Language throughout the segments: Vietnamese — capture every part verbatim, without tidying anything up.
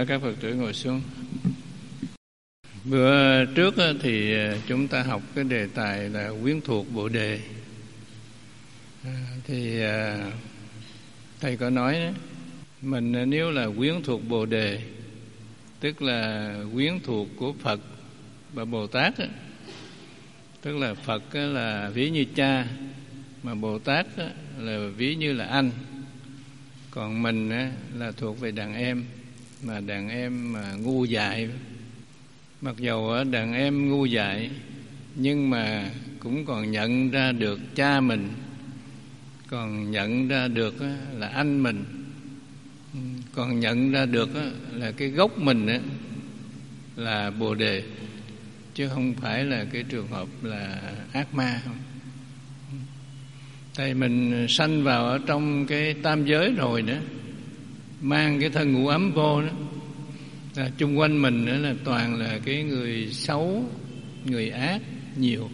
Mời các Phật tử ngồi xuống. Bữa trước thì chúng ta học cái đề tài là quyến thuộc Bồ Đề. Thì thầy có nói mình nếu là quyến thuộc Bồ Đề, tức là quyến thuộc của Phật và Bồ Tát, tức là Phật là ví như cha, mà Bồ Tát là ví như là anh, còn mình là thuộc về đàn em, mà đàn em mà ngu dại. Mặc dầu đàn em ngu dại nhưng mà cũng còn nhận ra được cha mình, còn nhận ra được là anh mình, còn nhận ra được là cái gốc mình là Bồ Đề, chứ không phải là cái trường hợp là ác ma không. Tại mình sanh vào ở trong cái tam giới rồi nữa, mang cái thân ngũ ấm vô đó, là chung quanh mình nữa là toàn là cái người xấu, người ác nhiều.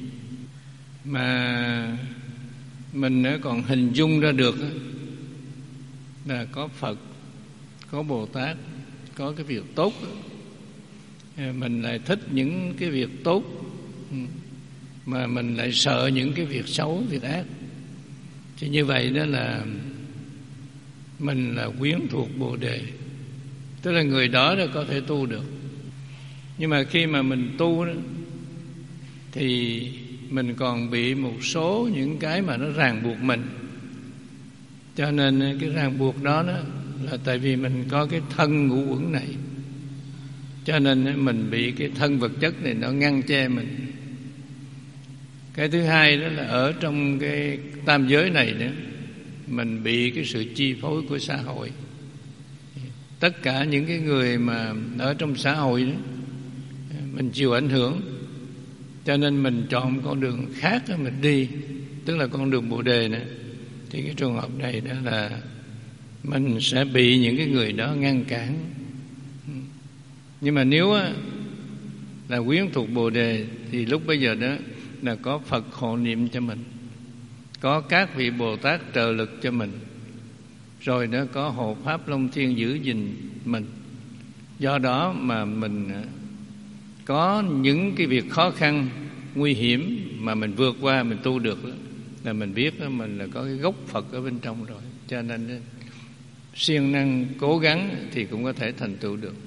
Mà mình còn hình dung ra được là có Phật, có Bồ Tát, có cái việc tốt, mình lại thích những cái việc tốt, mà mình lại sợ những cái việc xấu, việc ác. Thì như vậy đó là mình là quyến thuộc Bồ Đề, tức là người đó đã có thể tu được. Nhưng mà khi mà mình tu đó, thì mình còn bị một số những cái mà nó ràng buộc mình. Cho nên cái ràng buộc đó, đó là tại vì mình có cái thân ngũ uẩn này, cho nên mình bị cái thân vật chất này nó ngăn che mình. Cái thứ hai đó là ở trong cái tam giới này nữa, mình bị cái sự chi phối của xã hội. Tất cả những cái người mà ở trong xã hội đó, mình chịu ảnh hưởng, cho nên mình chọn con đường khác đó mình đi, tức là con đường Bồ Đề nữa. Thì cái trường hợp này đó là mình sẽ bị những cái người đó ngăn cản. Nhưng mà nếu là quyến thuộc Bồ Đề thì lúc bây giờ đó là có Phật hộ niệm cho mình, có các vị Bồ Tát trợ lực cho mình, rồi nó có hộ pháp Long Thiên giữ gìn mình. Do đó mà mình có những cái việc khó khăn, nguy hiểm mà mình vượt qua, mình tu được, là mình biết đó, mình là có cái gốc Phật ở bên trong rồi. Cho nên siêng năng cố gắng thì cũng có thể thành tựu được.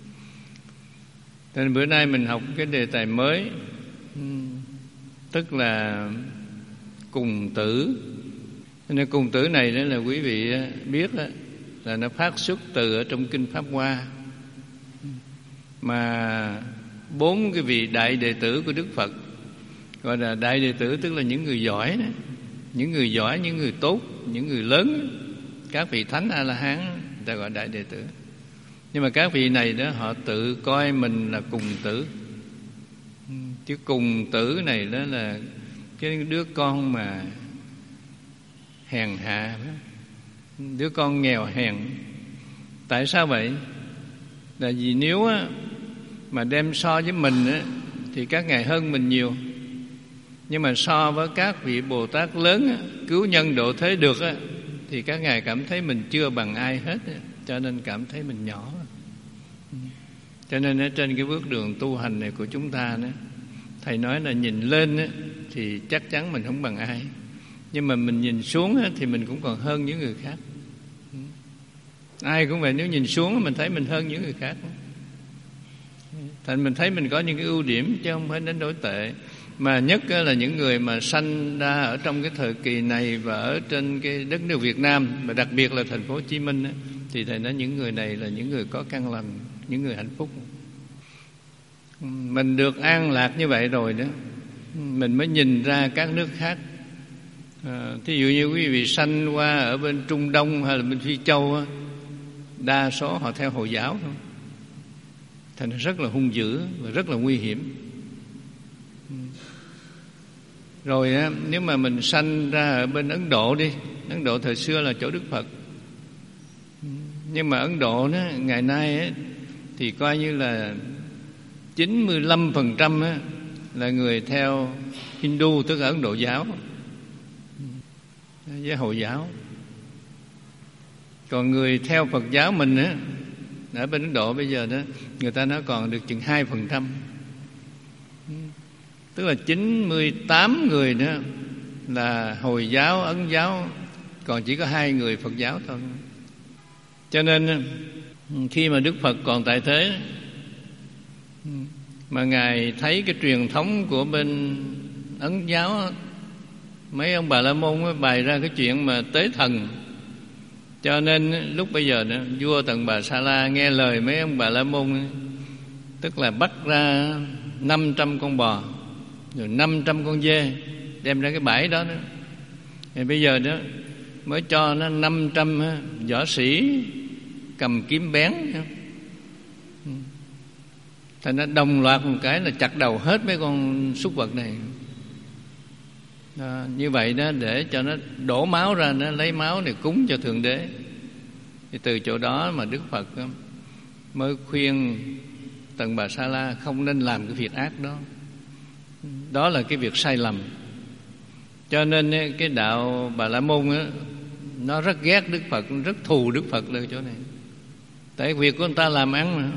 Nên bữa nay mình học cái đề tài mới, tức là cùng tử. Nên cùng tử này đó là quý vị biết đó, là nó phát xuất từ ở trong Kinh Pháp Hoa. Mà bốn cái vị đại đệ tử của Đức Phật, gọi là đại đệ tử, tức là những người giỏi đó, những người giỏi, những người tốt, những người lớn, các vị thánh A-la-hán người ta gọi đại đệ tử. Nhưng mà các vị này đó họ tự coi mình là cùng tử. Chứ cùng tử này đó là cái đứa con mà hèn hạ, đứa con nghèo hèn. Tại sao vậy? Là vì nếu á, mà đem so với mình á, thì các ngài hơn mình nhiều. Nhưng mà so với các vị Bồ Tát lớn á, cứu nhân độ thế được á, thì các ngài cảm thấy mình chưa bằng ai hết á, cho nên cảm thấy mình nhỏ. Cho nên ở trên cái bước đường tu hành này của chúng ta đó, thầy nói là nhìn lên á, thì chắc chắn mình không bằng ai. Nhưng mà mình nhìn xuống á, thì mình cũng còn hơn những người khác. Ai cũng vậy, nếu nhìn xuống mình thấy mình hơn những người khác. Thành mình thấy mình có những cái ưu điểm chứ không phải đến đối tệ. Mà nhất là những người mà sanh ra ở trong cái thời kỳ này và ở trên cái đất nước Việt Nam, và đặc biệt là thành phố Hồ Chí Minh á, thì thầy nói những người này là những người có căn lành, những người hạnh phúc. Mình được an lạc như vậy rồi đó, mình mới nhìn ra các nước khác. À, thí dụ như quý vị sanh qua ở bên Trung Đông hay là bên Phi Châu á, đa số họ theo Hồi giáo thôi, thành rất là hung dữ và rất là nguy hiểm. Rồi á, nếu mà mình sanh ra ở bên Ấn Độ đi, Ấn Độ thời xưa là chỗ Đức Phật, nhưng mà Ấn Độ đó, ngày nay á, thì coi như là chín mươi lăm phần trăm á, là người theo Hindu, tức là Ấn Độ giáo với Hồi giáo. Còn người theo Phật giáo mình á, Ở bên Ấn Độ bây giờ đó, người ta nói còn được chừng hai phần trăm, tức là chín mươi tám người đó là Hồi giáo, Ấn giáo, còn chỉ có hai người Phật giáo thôi. Cho nên khi mà Đức Phật còn tại thế mà Ngài thấy cái truyền thống của bên Ấn giáo, mấy ông Bà La Môn mới bày ra cái chuyện mà tế thần. Cho nên lúc bây giờ đó, vua Tần Bà Sa La nghe lời mấy ông Bà La Môn, tức là bắt ra năm trăm con bò rồi năm trăm con dê đem ra cái bãi đó, đó. Thì bây giờ đó mới cho nó năm trăm võ sĩ cầm kiếm bén, thành nó đồng loạt một cái là chặt đầu hết mấy con súc vật này. Đó, như vậy đó để cho nó đổ máu ra, nó lấy máu để cúng cho Thượng Đế. Thì từ chỗ đó mà Đức Phật mới khuyên Tần Bà Sa La không nên làm cái việc ác đó. Đó là cái việc sai lầm. Cho nên cái đạo Bà La Môn á, nó rất ghét Đức Phật, rất thù Đức Phật ở chỗ này. Tại việc của người ta làm ăn mà.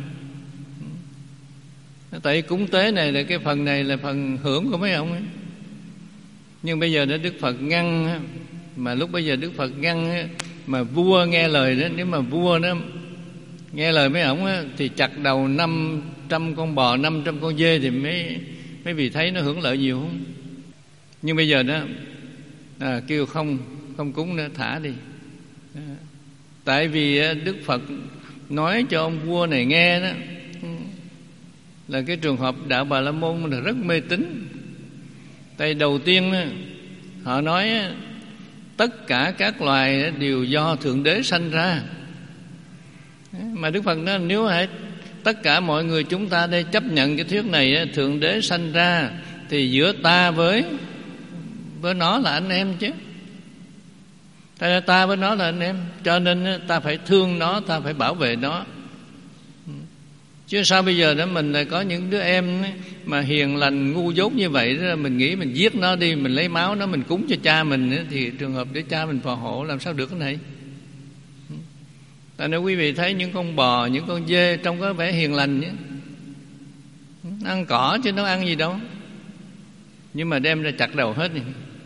Tại cúng tế này là cái phần này là phần hưởng của mấy ông ấy. Nhưng bây giờ đó Đức Phật ngăn, mà lúc bây giờ Đức Phật ngăn mà vua nghe lời đó, nếu mà vua nó nghe lời mấy ổng thì chặt đầu năm trăm con bò, năm trăm con dê thì mấy mấy vị thấy nó hưởng lợi nhiều không? Nhưng bây giờ đó à, kêu không không cúng nữa, thả đi. À, tại vì Đức Phật nói cho ông vua này nghe đó là cái trường hợp đạo Bà La Môn là rất mê tín. Tại đầu tiên họ nói tất cả các loài đều do Thượng Đế sanh ra. Mà Đức Phật nói nếu hãy tất cả mọi người chúng ta đây chấp nhận cái thuyết này, Thượng Đế sanh ra, thì giữa ta với với nó là anh em chứ. Tại ta với nó là anh em, cho nên ta phải thương nó, ta phải bảo vệ nó. Chứ sao bây giờ đó mình lại có những đứa em mà hiền lành ngu dốt như vậy đó, mình nghĩ mình giết nó đi, mình lấy máu nó mình cúng cho cha mình, thì trường hợp để cha mình phò hộ làm sao được cái này. Tại nếu quý vị thấy những con bò, những con dê trông có vẻ hiền lành nhé, ăn cỏ chứ nó ăn gì đâu, nhưng mà đem ra chặt đầu hết.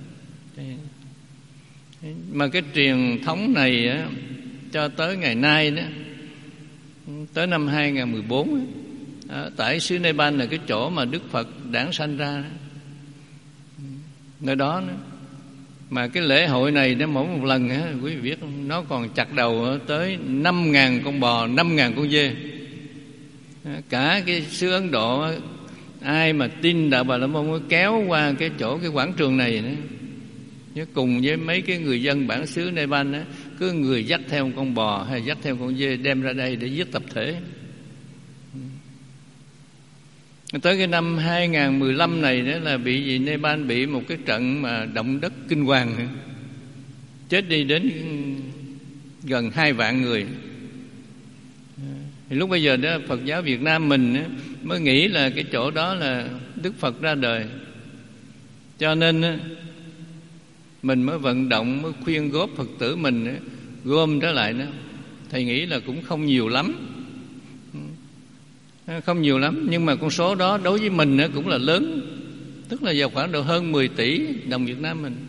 Mà cái truyền thống này á, cho tới ngày nay đó, tới năm hai không một bốn á, tại xứ Nepal là cái chỗ mà Đức Phật đản sanh ra đó. Nơi đó nữa. Mà cái lễ hội này nó mỗi một lần á, quý vị biết nó còn chặt đầu tới năm ngàn con bò, năm ngàn con dê. Cả cái xứ Ấn Độ, ai mà tin đạo Bà La Môn mới kéo qua cái chỗ cái quảng trường này nữa. Chứ cùng với mấy cái người dân bản xứ Nepal á, cứ người dắt theo một con bò hay dắt theo con dê đem ra đây để giết tập thể. Tới cái năm hai không một lăm này đó là bị gì Nepal bị một cái trận mà động đất kinh hoàng, chết đi đến gần hai vạn người. Thì lúc bây giờ đó Phật giáo Việt Nam mình á, mới nghĩ là cái chỗ đó là Đức Phật ra đời, cho nên á, mình mới vận động, mới khuyên góp Phật tử mình á, gom trở lại đó. Thầy nghĩ là cũng không nhiều lắm, không nhiều lắm, nhưng mà con số đó đối với mình cũng là lớn, tức là vào khoảng độ hơn mười tỷ đồng Việt Nam mình,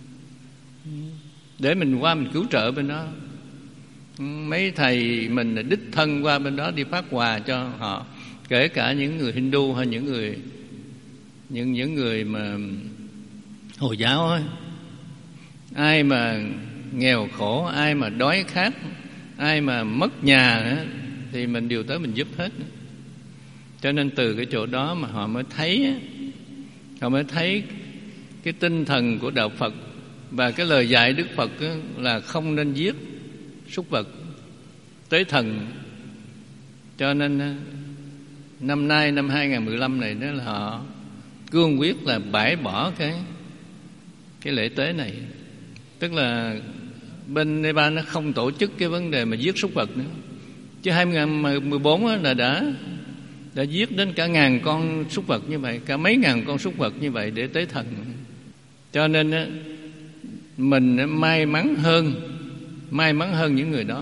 để mình qua mình cứu trợ bên đó. Mấy thầy mình đích thân qua bên đó đi phát quà cho họ, kể cả những người Hindu hay những người những những người mà Hồi giáo ấy. Ai mà nghèo khổ, ai mà đói khát, ai mà mất nhà thì mình đều tới mình giúp hết. Cho nên từ cái chỗ đó mà họ mới thấy, họ mới thấy cái tinh thần của đạo Phật và cái lời dạy Đức Phật là không nên giết súc vật, tế thần. Cho nên năm nay năm hai không một lăm này đó là họ cương quyết là bãi bỏ cái cái lễ tế này. Tức là bên Nepal nó không tổ chức cái vấn đề mà giết súc vật nữa. Chứ hai không một bốn là đã đã giết đến cả ngàn con súc vật như vậy, cả mấy ngàn con súc vật như vậy để tế thần. Cho nên mình may mắn hơn, may mắn hơn những người đó.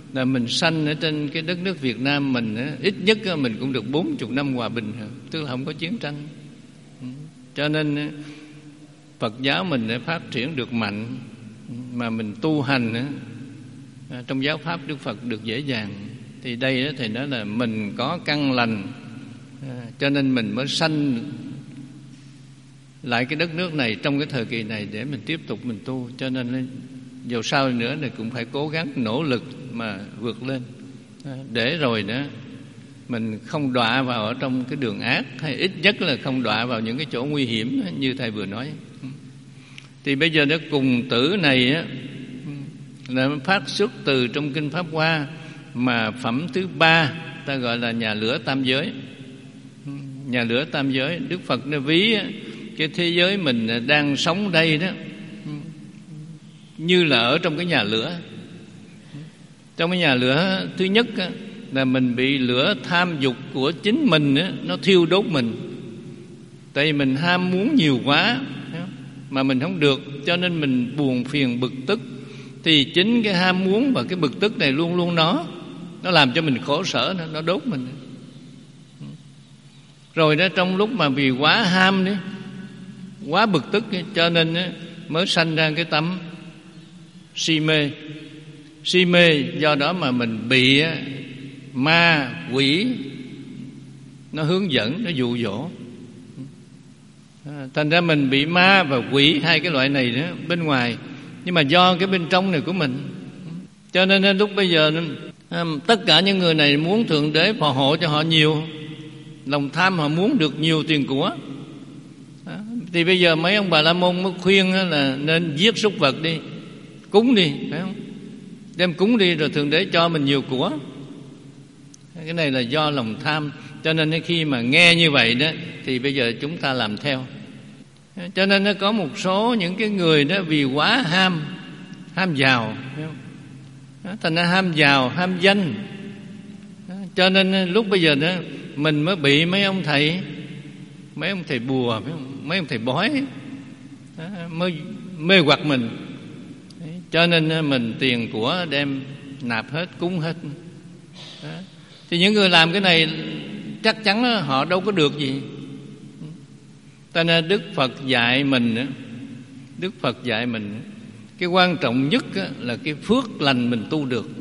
là mình sanh ở trên cái đất nước Việt Nam mình á, ít nhất á, mình cũng được bốn mươi năm hòa bình rồi, tức là không có chiến tranh. Cho nên á, Phật giáo mình đã phát triển được mạnh, mà mình tu hành á, trong giáo pháp Đức Phật được dễ dàng. Thì đây á, thầy nói là mình có căn lành, cho nên mình mới sanh lại cái đất nước này trong cái thời kỳ này để mình tiếp tục mình tu. Cho nên dù sao nữa thì cũng phải cố gắng nỗ lực mà vượt lên, để rồi đó mình không đọa vào ở trong cái đường ác, hay ít nhất là không đọa vào những cái chỗ nguy hiểm như thầy vừa nói. Thì bây giờ nó cùng tử này á, là phát xuất từ trong Kinh Pháp Hoa, mà phẩm thứ ba ta gọi là nhà lửa tam giới. Nhà lửa tam giới, Đức Phật nó ví cái thế giới mình đang sống đây đó như là ở trong cái nhà lửa. Trong cái nhà lửa thứ nhất á, là mình bị lửa tham dục của chính mình á, nó thiêu đốt mình. Tại vì mình ham muốn nhiều quá mà mình không được, cho nên mình buồn phiền bực tức. Thì chính cái ham muốn và cái bực tức này luôn luôn nó Nó làm cho mình khổ sở, nó, nó đốt mình. Rồi đó, trong lúc mà vì quá ham đấy, quá bực tức ấy, cho nên ấy, mới sanh ra cái tâm si mê. Si mê do đó mà mình bị ấy, ma quỷ nó hướng dẫn, nó dụ dỗ. Thành ra mình bị ma và quỷ, hai cái loại này đó, bên ngoài, nhưng mà do cái bên trong này của mình. Cho nên lúc bây giờ tất cả những người này muốn Thượng Đế phò hộ cho họ nhiều, lòng tham họ muốn được nhiều tiền của. Thì bây giờ mấy ông Bà La Môn mới khuyên là nên giết súc vật đi, cúng đi, phải không? Đem cúng đi rồi Thượng Đế cho mình nhiều của. Cái này là do lòng tham. Cho nên khi mà nghe như vậy đó, thì bây giờ chúng ta làm theo. Cho nên nó có một số những cái người đó vì quá ham, ham giàu, phải không? Thành ra ham giàu, ham danh. Cho nên lúc bây giờ đó mình mới bị mấy ông thầy, mấy ông thầy bùa, mấy ông thầy bói mới mê hoặc mình. Cho nên mình tiền của đem nạp hết, cúng hết. Thì những người làm cái này chắc chắn họ đâu có được gì. Cho nên Đức Phật dạy mình, Đức Phật dạy mình cái quan trọng nhất là cái phước lành mình tu được.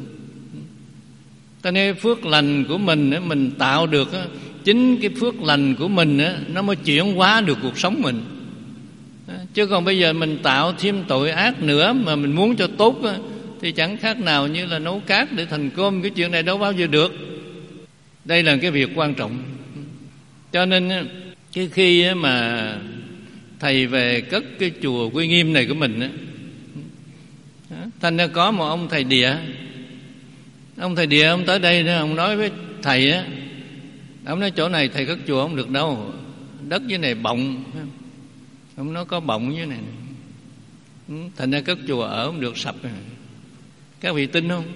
Cho nên phước lành của mình mình tạo được, chính cái phước lành của mình nó mới chuyển hóa được cuộc sống mình. Chứ còn bây giờ mình tạo thêm tội ác nữa mà mình muốn cho tốt thì chẳng khác nào như là nấu cát để thành cơm. Cái chuyện này đâu bao giờ được. Đây là cái việc quan trọng. Cho nên cái khi mà thầy về cất cái chùa Quy Nghiêm này của mình, thành ra có một ông thầy địa. Ông thầy địa ông tới đây, ông nói với thầy á, ông nói chỗ này thầy cất chùa không được đâu, đất dưới này bọng. Ông nói có bọng dưới này, thành ra cất chùa ở không được, sập. Các vị tin không?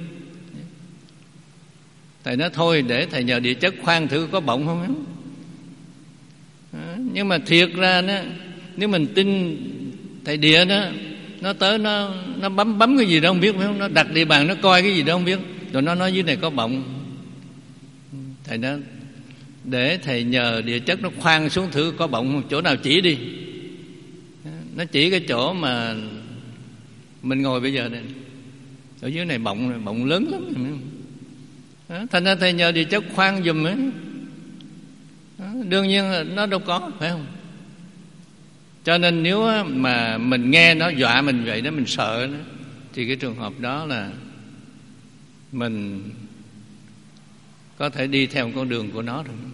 Thầy nói thôi để thầy nhờ địa chất khoan thử có bọng không. Nhưng mà thiệt ra đó, nếu mình tin thầy địa đó, nó tới nó nó bấm bấm cái gì đó không biết, phải không? Nó đặt địa bàn, nó coi cái gì đó không biết, rồi nó nói dưới này có bọng. Thầy nói để thầy nhờ địa chất nó khoan xuống thử có bọng không, chỗ nào chỉ đi. Nó chỉ cái chỗ mà mình ngồi bây giờ này, ở dưới này bọng, bọng lớn lắm. Đó, thành ra thầy nhờ địa chất khoan giùm ấy. Đó, đương nhiên là nó đâu có, phải không? Cho nên nếu mà mình nghe nó dọa mình vậy đó, mình sợ đó, thì cái trường hợp đó là mình có thể đi theo con đường của nó rồi.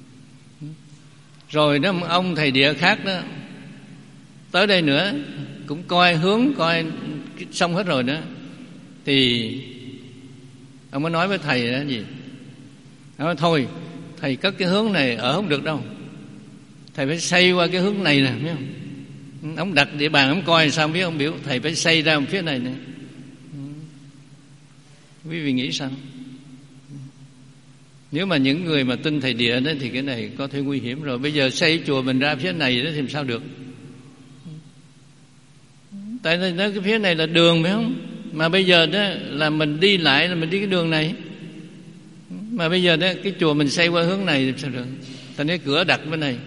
Rồi đó, ông thầy địa khác đó tới đây nữa cũng coi hướng, coi xong hết rồi đó, thì ông mới nói với thầy đó gì, ông nói thôi thầy cất cái hướng này ở không được đâu, thầy phải xây qua cái hướng này nè, biết không? Ông đặt địa bàn, ông coi sao biết, ông biểu thầy phải xây ra phía này nè. Quý vị nghĩ sao? Nếu mà những người mà tin thầy địa đó thì cái này có thể nguy hiểm rồi. Bây giờ xây chùa mình ra phía này đó thì sao được? Tại nó cái phía này là đường, phải không? Mà bây giờ đó là mình đi lại là mình đi cái đường này, mà bây giờ đó cái chùa mình xây qua hướng này sao được? Thành cái cửa đặt bên này.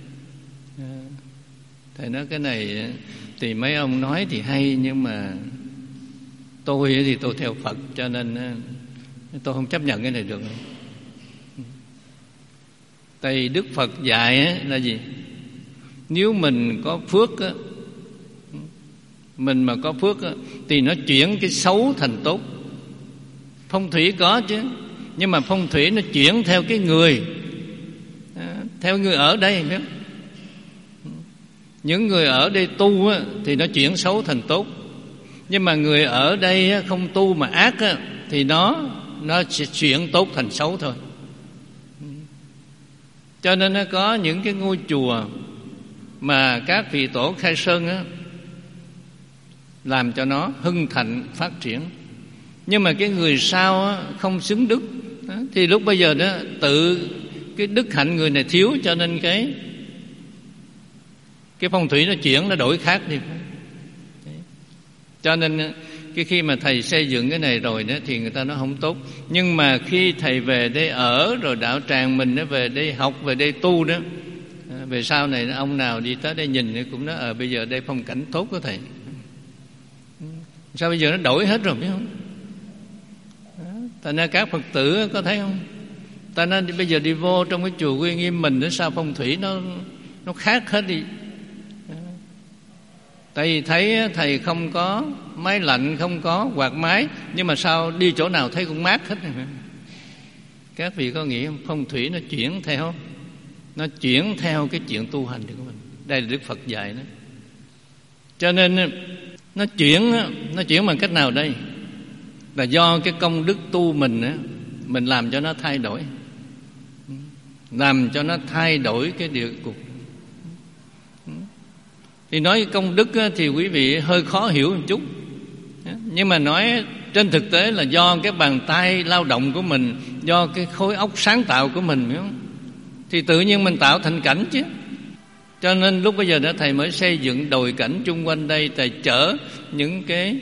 Thầy nói cái này thì mấy ông nói thì hay, nhưng mà tôi thì tôi theo Phật, cho nên tôi không chấp nhận cái này được. Tại vì Đức Phật dạy là gì? Nếu mình có phước á, mình mà có phước á, thì nó chuyển cái xấu thành tốt. Phong thủy có chứ, nhưng mà phong thủy nó chuyển theo cái người, theo người ở đây. Những người ở đây tu á, thì nó chuyển xấu thành tốt. Nhưng mà người ở đây á, không tu mà ác á, thì nó nó sẽ chuyển tốt thành xấu thôi. Cho nên nó có những cái ngôi chùa mà các vị tổ khai sơn á, làm cho nó hưng thịnh phát triển. Nhưng mà cái người sau á, không xứng đức đó, thì lúc bây giờ đó tự cái đức hạnh người này thiếu, cho nên cái cái phong thủy nó chuyển, nó đổi khác đi. Cho nên cái khi mà thầy xây dựng cái này rồi đó thì người ta nói không tốt. Nhưng mà khi thầy về đây ở rồi, đạo tràng mình nó về đây học, về đây tu đó, về sau này ông nào đi tới đây nhìn cũng nói ờ bây giờ đây phong cảnh tốt của thầy. Sao bây giờ nó đổi hết rồi biết không? Thành ra các Phật tử có thấy không? Ta nói bây giờ đi vô trong cái chùa Uy Nghiêm mình, nó sao phong thủy nó nó khác hết đi. Tại vì thấy thầy không có máy lạnh, không có quạt máy, nhưng mà sao đi chỗ nào thấy cũng mát hết. Các vị có nghĩ không? Phong thủy nó chuyển theo, nó chuyển theo cái chuyện tu hành của mình. Đây là Đức Phật dạy đó. Cho nên nó chuyển, nó chuyển bằng cách nào đây? Là do cái công đức tu mình á, mình làm cho nó thay đổi, làm cho nó thay đổi cái địa cục. Thì nói công đức á, thì quý vị hơi khó hiểu một chút, nhưng mà nói trên thực tế là do cái bàn tay lao động của mình, do cái khối óc sáng tạo của mình, phải không? Thì tự nhiên mình tạo thành cảnh chứ. Cho nên lúc bây giờ đó thầy mới xây dựng đồi cảnh chung quanh đây. Thầy chở những cái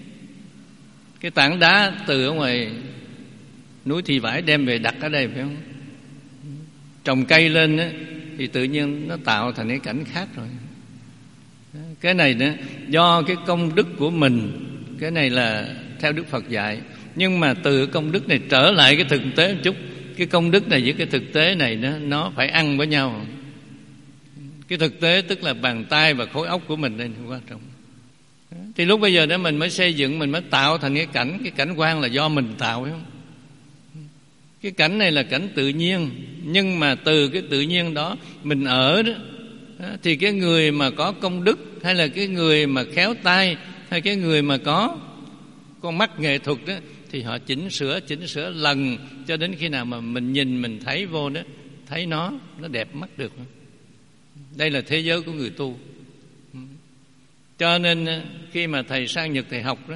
cái tảng đá từ ở ngoài núi Thị Vải đem về đặt ở đây, phải không? Trồng cây lên á, thì tự nhiên nó tạo thành cái cảnh khác rồi. Cái này nữa do cái công đức của mình. Cái này là theo Đức Phật dạy. Nhưng mà từ công đức này trở lại cái thực tế một chút. Cái công đức này với cái thực tế này nó, nó phải ăn với nhau. Cái thực tế tức là bàn tay và khối óc của mình đây quan trọng. Thì lúc bây giờ đó mình mới xây dựng, mình mới tạo thành cái cảnh. Cái cảnh quan là do mình tạo, phải không? Cái cảnh này là cảnh tự nhiên. Nhưng mà từ cái tự nhiên đó mình ở đó, thì cái người mà có công đức, hay là cái người mà khéo tay, hay cái người mà có con mắt nghệ thuật đó, thì họ chỉnh sửa, chỉnh sửa lần cho đến khi nào mà mình nhìn, mình thấy vô đó, thấy nó, nó đẹp mắt được. Đây là thế giới của người tu. Cho nên khi mà thầy sang Nhật thầy học đó,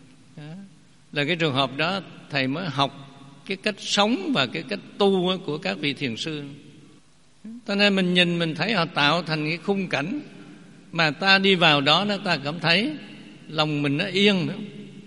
là cái trường hợp đó thầy mới học cái cách sống và cái cách tu của các vị thiền sư. Cho nên mình nhìn mình thấy họ tạo thành cái khung cảnh mà ta đi vào đó, nó ta cảm thấy lòng mình nó yên nữa,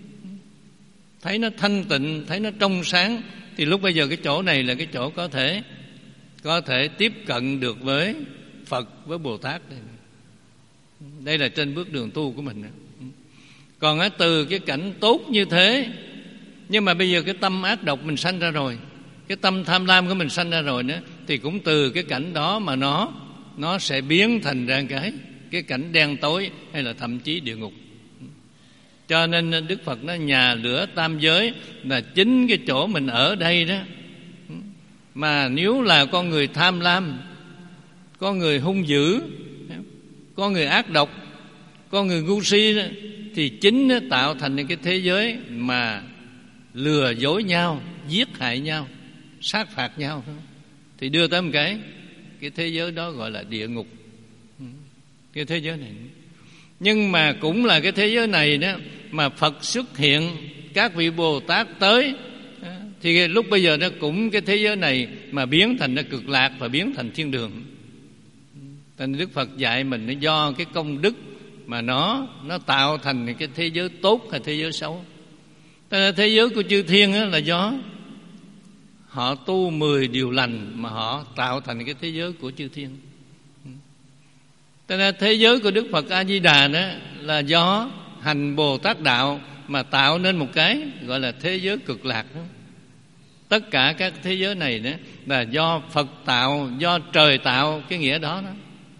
thấy nó thanh tịnh, thấy nó trong sáng. Thì lúc bây giờ cái chỗ này là cái chỗ có thể có thể tiếp cận được với Phật, với Bồ Tát. Đây, đây là trên bước đường tu của mình. Còn á, từ cái cảnh tốt như thế, nhưng mà bây giờ cái tâm ác độc mình sanh ra rồi, cái tâm tham lam của mình sanh ra rồi nữa, thì cũng từ cái cảnh đó mà nó nó sẽ biến thành ra cái cái cảnh đen tối, hay là thậm chí địa ngục. Cho nên Đức Phật nói nhà lửa tam giới là chính cái chỗ mình ở đây đó. Mà nếu là con người tham lam, con người hung dữ, con người ác độc, con người ngu si đó, thì chính nó tạo thành cái thế giới mà lừa dối nhau, giết hại nhau, sát phạt nhau, thì đưa tới một cái cái thế giới đó gọi là địa ngục. Cái thế giới này, nhưng mà cũng là cái thế giới này đó mà Phật xuất hiện, các vị Bồ Tát tới, thì lúc bây giờ nó cũng cái thế giới này mà biến thành nó cực lạc và biến thành thiên đường. Thành Đức Phật dạy mình nó do cái công đức mà nó nó tạo thành cái thế giới tốt hay thế giới xấu. Thế giới của chư thiên là do họ tu mười điều lành mà họ tạo thành cái thế giới của chư thiên. Thế nên thế giới của Đức Phật A Di Đà đó là do hành Bồ Tát đạo mà tạo nên một cái gọi là thế giới cực lạc đó. Tất cả các thế giới này đó là do Phật tạo, do trời tạo, cái nghĩa đó đó.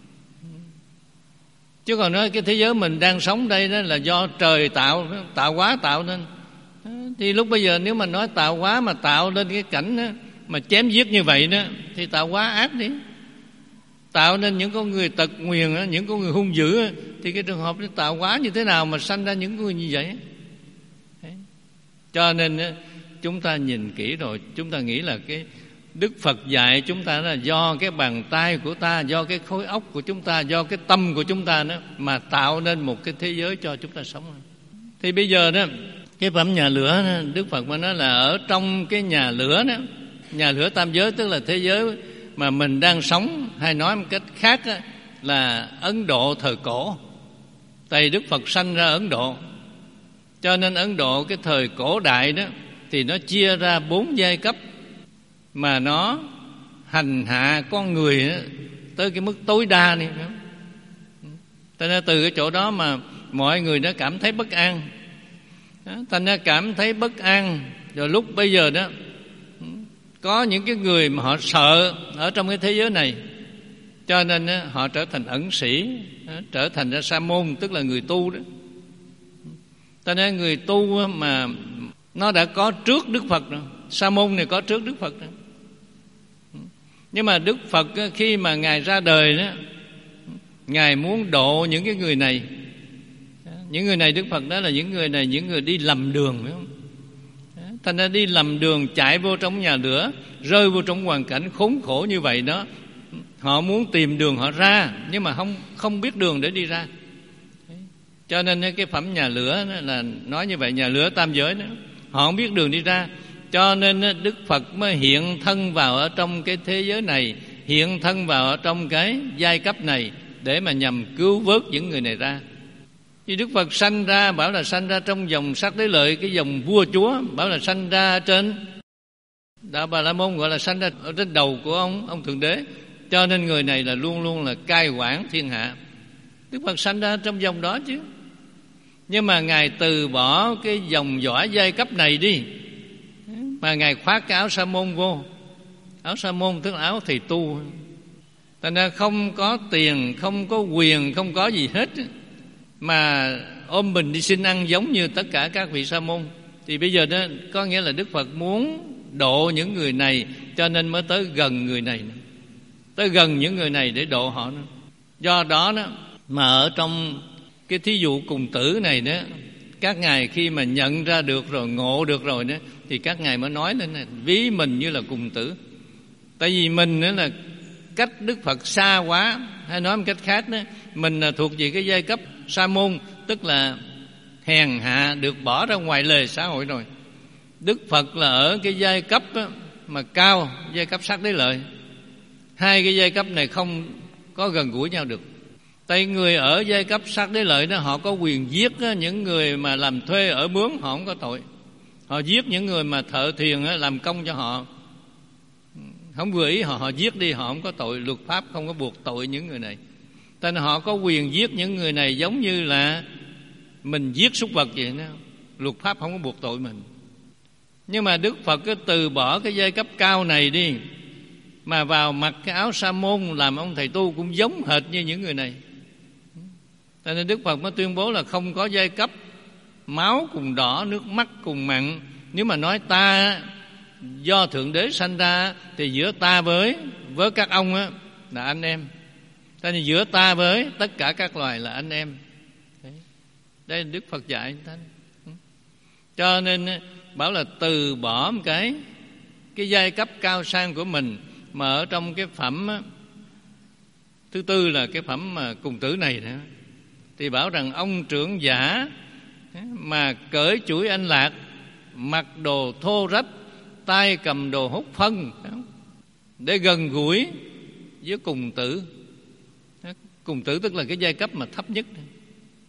Chứ còn nói cái thế giới mình đang sống đây đó là do trời tạo, tạo hóa tạo nên. Thì lúc bây giờ nếu mà nói tạo hóa mà tạo lên cái cảnh đó, mà chém giết như vậy đó, thì tạo hóa ác đi. Tạo nên những con người tật nguyền, những con người hung dữ, thì cái trường hợp đó tạo hóa như thế nào mà sanh ra những người như vậy? Đấy. Cho nên chúng ta nhìn kỹ rồi, chúng ta nghĩ là cái Đức Phật dạy chúng ta là do cái bàn tay của ta, do cái khối óc của chúng ta, do cái tâm của chúng ta đó mà tạo nên một cái thế giới cho chúng ta sống. Thì bây giờ đó, cái phẩm nhà lửa đó, Đức Phật mà nói là ở trong cái nhà lửa đó, nhà lửa tam giới tức là thế giới mà mình đang sống, hay nói một cách khác đó, là Ấn Độ thời cổ. Tại Đức Phật sanh ra Ấn Độ, cho nên Ấn Độ cái thời cổ đại đó thì nó chia ra bốn giai cấp mà nó hành hạ con người đó, tới cái mức tối đa này. Cho nên từ cái chỗ đó mà mọi người đã cảm thấy bất an. Thành ra cảm thấy bất an. Rồi lúc bây giờ đó có những cái người mà họ sợ ở trong cái thế giới này, cho nên đó, họ trở thành ẩn sĩ, trở thành ra sa môn, tức là người tu đó. Cho nên người tu mà nó đã có trước Đức Phật rồi. Sa môn này có trước Đức Phật rồi. Nhưng mà Đức Phật khi mà Ngài ra đời đó, Ngài muốn độ những cái người này. Những người này Đức Phật đó là những người này, những người đi lầm đường, phải không? Thành ra đi lầm đường, chạy vô trong nhà lửa, rơi vô trong hoàn cảnh khốn khổ như vậy đó. Họ muốn tìm đường họ ra, nhưng mà không không biết đường để đi ra. Cho nên cái phẩm nhà lửa đó là nói như vậy, nhà lửa tam giới đó, họ không biết đường đi ra. Cho nên Đức Phật mới hiện thân vào ở trong cái thế giới này, hiện thân vào ở trong cái giai cấp này để mà nhằm cứu vớt những người này ra. Vì Đức Phật sanh ra, bảo là sanh ra trong dòng Sắc Đế Lợi, cái dòng vua chúa, bảo là sanh ra trên Đạo Bà La Môn, gọi là sanh ra ở trên đầu của ông ông Thượng Đế. Cho nên người này là luôn luôn là cai quản thiên hạ. Đức Phật sanh ra trong dòng đó chứ. Nhưng mà Ngài từ bỏ cái dòng dõi giai cấp này đi, mà Ngài khoác cái áo sa môn vô. Áo sa môn tức là áo thầy tu. Thành ra không có tiền, không có quyền, không có gì hết, mà ôm mình đi xin ăn giống như tất cả các vị sa môn. Thì bây giờ đó có nghĩa là Đức Phật muốn độ những người này, cho nên mới tới gần người này, tới gần những người này để độ họ. Do đó đó mà ở trong cái thí dụ cùng tử này đó, các ngài khi mà nhận ra được rồi, ngộ được rồi đó, thì các ngài mới nói lên là ví mình như là cùng tử. Tại vì mình đó là cách Đức Phật xa quá, hay nói một cách khác đó, mình là thuộc về cái giai cấp sa môn, tức là hèn hạ, được bỏ ra ngoài lề xã hội rồi. Đức Phật là ở cái giai cấp đó, mà cao, giai cấp Sắc Đế Lợi. Hai cái giai cấp này không có gần gũi nhau được. Tại người ở giai cấp Sắc Đế Lợi đó, họ có quyền giết những người mà làm thuê ở mướn, họ không có tội. Họ giết những người mà thợ thuyền làm công cho họ, không vừa ý họ, họ giết đi, họ không có tội. Luật pháp không có buộc tội những người này. Cho nên họ có quyền giết những người này giống như là mình giết súc vật vậy đó. Luật pháp không có buộc tội mình. Nhưng mà Đức Phật cứ từ bỏ cái giai cấp cao này đi, mà vào mặc cái áo sa môn làm ông thầy tu cũng giống hệt như những người này. Cho nên Đức Phật mới tuyên bố là không có giai cấp, máu cùng đỏ, nước mắt cùng mặn. Nếu mà nói ta do Thượng Đế sanh ra, thì giữa ta với với các ông á, là anh em. Cho nên giữa ta với tất cả các loài là anh em. Đấy, đây là Đức Phật dạy. Cho nên bảo là từ bỏ một cái cái giai cấp cao sang của mình, mà ở trong cái phẩm á, thứ tư là cái phẩm mà cùng tử này nữa, thì bảo rằng ông trưởng giả mà cởi chuỗi anh lạc, mặc đồ thô rách, tay cầm đồ hút phân, để gần gũi với cùng tử. Cùng tử tức là cái giai cấp mà thấp nhất.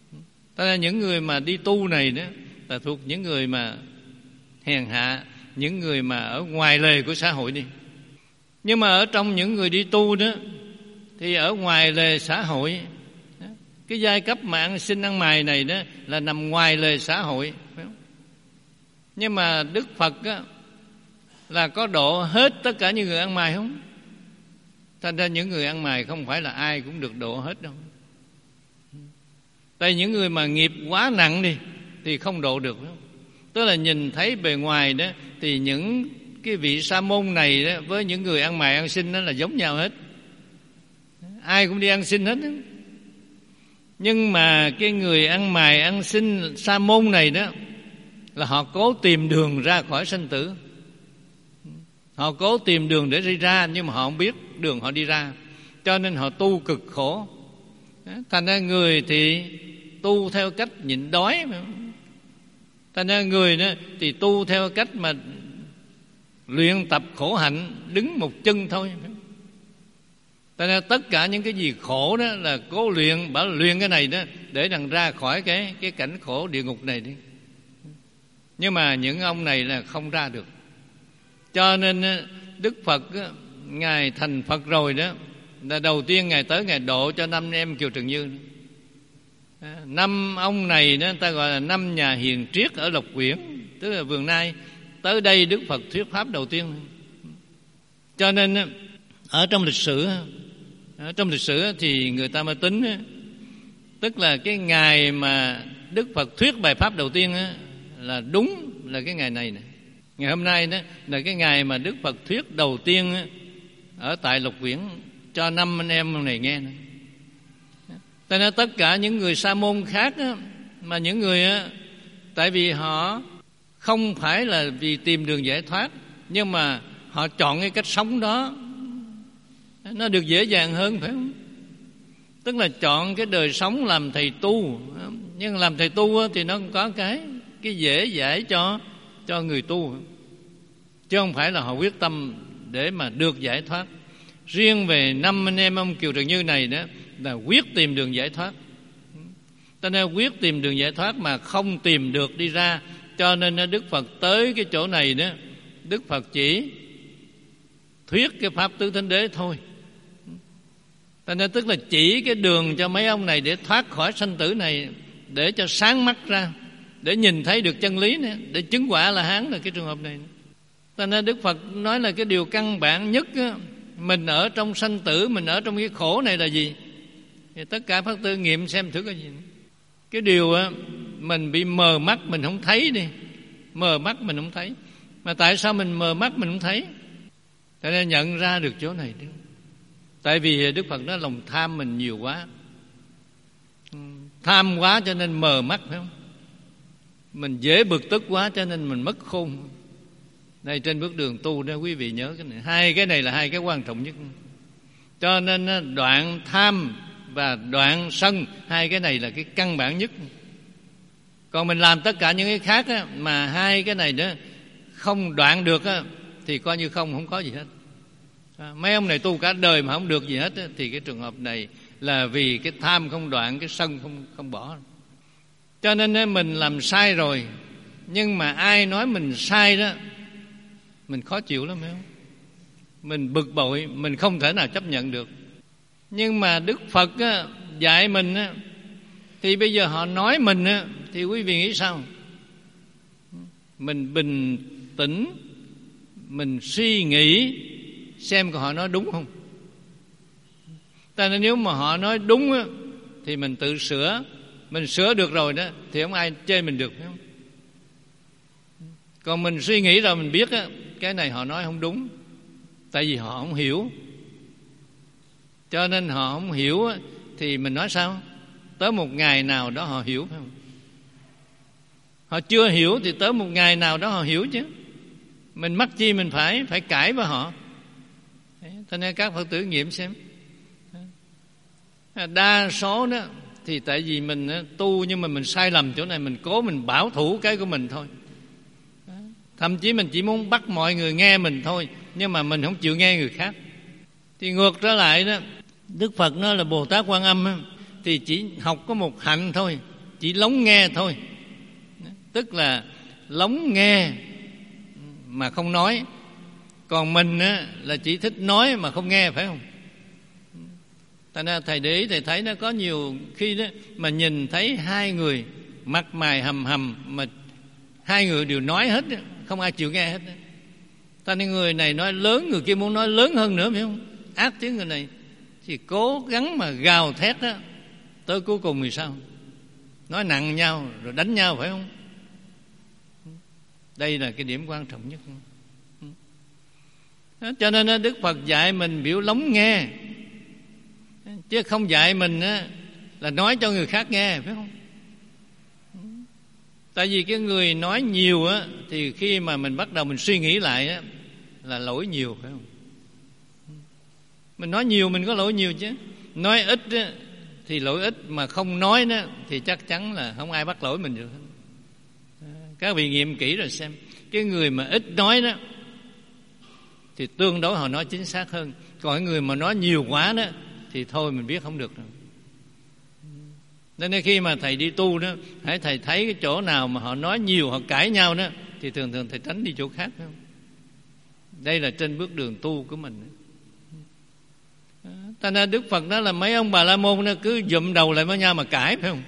Thật ra những người mà đi tu này đó là thuộc những người mà hèn hạ, những người mà ở ngoài lề của xã hội đi. Nhưng mà ở trong những người đi tu đó thì ở ngoài lề xã hội, cái giai cấp mà ăn xin ăn mày này đó là nằm ngoài lề xã hội, phải không? Nhưng mà Đức Phật á, là có độ hết tất cả những người ăn mày không? Thành ra những người ăn mày không phải là ai cũng được độ hết đâu. Tại những người mà nghiệp quá nặng đi thì không độ được, phải không? Tức là nhìn thấy bề ngoài đó thì những cái vị sa môn này đó, với những người ăn mày ăn xin đó là giống nhau hết, ai cũng đi ăn xin hết đó. Nhưng mà cái người ăn mày ăn xin sa môn này đó là họ cố tìm đường ra khỏi sanh tử. Họ cố tìm đường để đi ra, nhưng mà họ không biết đường họ đi ra, cho nên họ tu cực khổ. Thành ra người thì tu theo cách nhịn đói, thành ra người đó thì tu theo cách mà luyện tập khổ hạnh, đứng một chân thôi. Thành ra tất cả những cái gì khổ đó là cố luyện, bảo luyện cái này đó để đằng ra khỏi cái cái cảnh khổ địa ngục này đi. Nhưng mà những ông này là không ra được. Cho nên Đức Phật Ngài thành Phật rồi đó, là đầu tiên Ngài tới Ngài độ cho năm em Kiều Trần Như. Năm ông này đó ta gọi là năm nhà hiền triết ở Lộc Quyển, tức là Vườn Nai. Tới đây Đức Phật thuyết pháp đầu tiên. Cho nên ở trong lịch sử, ở trong lịch sử thì người ta mới tính, tức là cái ngày mà Đức Phật thuyết bài pháp đầu tiên là đúng là cái ngày này nè. Ngày hôm nay đó là cái ngày mà Đức Phật thuyết đầu tiên ở tại Lộc Quyển cho năm anh em này nghe. Cho nên tất cả những người sa môn khác á, mà những người á, tại vì họ không phải là vì tìm đường giải thoát, nhưng mà họ chọn cái cách sống đó nó được dễ dàng hơn, phải không? Tức là chọn cái đời sống làm thầy tu. Nhưng làm thầy tu á, thì nó cũng có cái cái dễ dãi cho cho người tu, chứ không phải là họ quyết tâm để mà được giải thoát. Riêng về năm anh em ông Kiều Trần Như này đó là quyết tìm đường giải thoát. Cho nên quyết tìm đường giải thoát mà không tìm được đi ra, cho nên Đức Phật tới cái chỗ này đó, Đức Phật chỉ thuyết cái pháp tứ thánh đế thôi. Cho nên tức là chỉ cái đường cho mấy ông này để thoát khỏi sanh tử này, để cho sáng mắt ra, để nhìn thấy được chân lý nữa, để chứng quả là hán là cái trường hợp này. Cho nên Đức Phật nói là cái điều căn bản nhất á, mình ở trong sanh tử, mình ở trong cái khổ này là gì? Thì tất cả Pháp Tư nghiệm xem thử cái gì. Cái điều á, mình bị mờ mắt mình không thấy đi, mờ mắt mình không thấy. Mà tại sao mình mờ mắt mình không thấy? Cho nên nhận ra được chỗ này đi. Tại vì Đức Phật nói lòng tham mình nhiều quá, tham quá cho nên mờ mắt, phải không? Mình dễ bực tức quá cho nên mình mất khôn. Đây trên bước đường tu đó quý vị nhớ cái này. Hai cái này là hai cái quan trọng nhất. Cho nên đoạn tham và đoạn sân, hai cái này là cái căn bản nhất. Còn mình làm tất cả những cái khác á, mà hai cái này đó không đoạn được á, thì coi như không, không có gì hết. À, mấy ông này tu cả đời mà không được gì hết á, thì cái trường hợp này là vì cái tham không đoạn, cái sân không, không bỏ. Cho nên mình làm sai rồi, nhưng mà ai nói mình sai đó, mình khó chịu lắm, phải không? Mình bực bội, mình không thể nào chấp nhận được. Nhưng mà Đức Phật á, dạy mình á, thì bây giờ họ nói mình á, thì quý vị nghĩ sao? Mình bình tĩnh, mình suy nghĩ xem họ nói đúng không. Ta nên nếu mà họ nói đúng á, thì mình tự sửa. Mình sửa được rồi đó thì không ai chê mình được, phải không? Còn mình suy nghĩ rồi mình biết á, cái này họ nói không đúng, tại vì họ không hiểu. Cho nên họ không hiểu á, thì mình nói sao? Tới một ngày nào đó họ hiểu, phải không? Họ chưa hiểu thì tới một ngày nào đó họ hiểu chứ. Mình mắc chi mình phải phải cãi với họ. Thế nên các Phật tử nghiệm xem. Đa số đó thì tại vì mình tu nhưng mà mình sai lầm chỗ này, mình cố mình bảo thủ cái của mình thôi. Thậm chí mình chỉ muốn bắt mọi người nghe mình thôi, nhưng mà mình không chịu nghe người khác. Thì ngược trở lại đó, Đức Phật nói là Bồ Tát Quan Âm thì chỉ học có một hạnh thôi, chỉ lắng nghe thôi. Tức là lắng nghe mà không nói. Còn mình á, là chỉ thích nói mà không nghe, phải không? Thành ra thầy để ý, thầy thấy nó có nhiều khi đó mà nhìn thấy hai người mặt mày hầm hầm mà hai người đều nói hết, không ai chịu nghe hết. Ta nên người này nói lớn, người kia muốn nói lớn hơn nữa, phải không? Ác tiếng người này thì cố gắng mà gào thét đó, tới cuối cùng thì sao? Nói nặng nhau rồi đánh nhau, phải không? Đây là cái điểm quan trọng nhất. Cho nên Đức Phật dạy mình biểu lắng nghe, chứ không dạy mình là nói cho người khác nghe, phải không? Tại vì cái người nói nhiều á, thì khi mà mình bắt đầu mình suy nghĩ lại á, là lỗi nhiều, phải không? Mình nói nhiều mình có lỗi nhiều chứ. Nói ít á, thì lỗi ít, mà không nói đó thì chắc chắn là không ai bắt lỗi mình được. Các vị nghiệm kỹ rồi xem, cái người mà ít nói đó thì tương đối họ nói chính xác hơn. Còn cái người mà nói nhiều quá đó thì thôi mình biết không được rồi. Nên khi mà thầy đi tu đó, hãy thầy thấy cái chỗ nào mà họ nói nhiều, họ cãi nhau đó, thì thường thường thầy tránh đi chỗ khác, phải không? Đây là trên bước đường tu của mình. Ta nên Đức Phật đó là mấy ông Bà La Môn nó cứ dụm đầu lại với nhau mà cãi, phải không?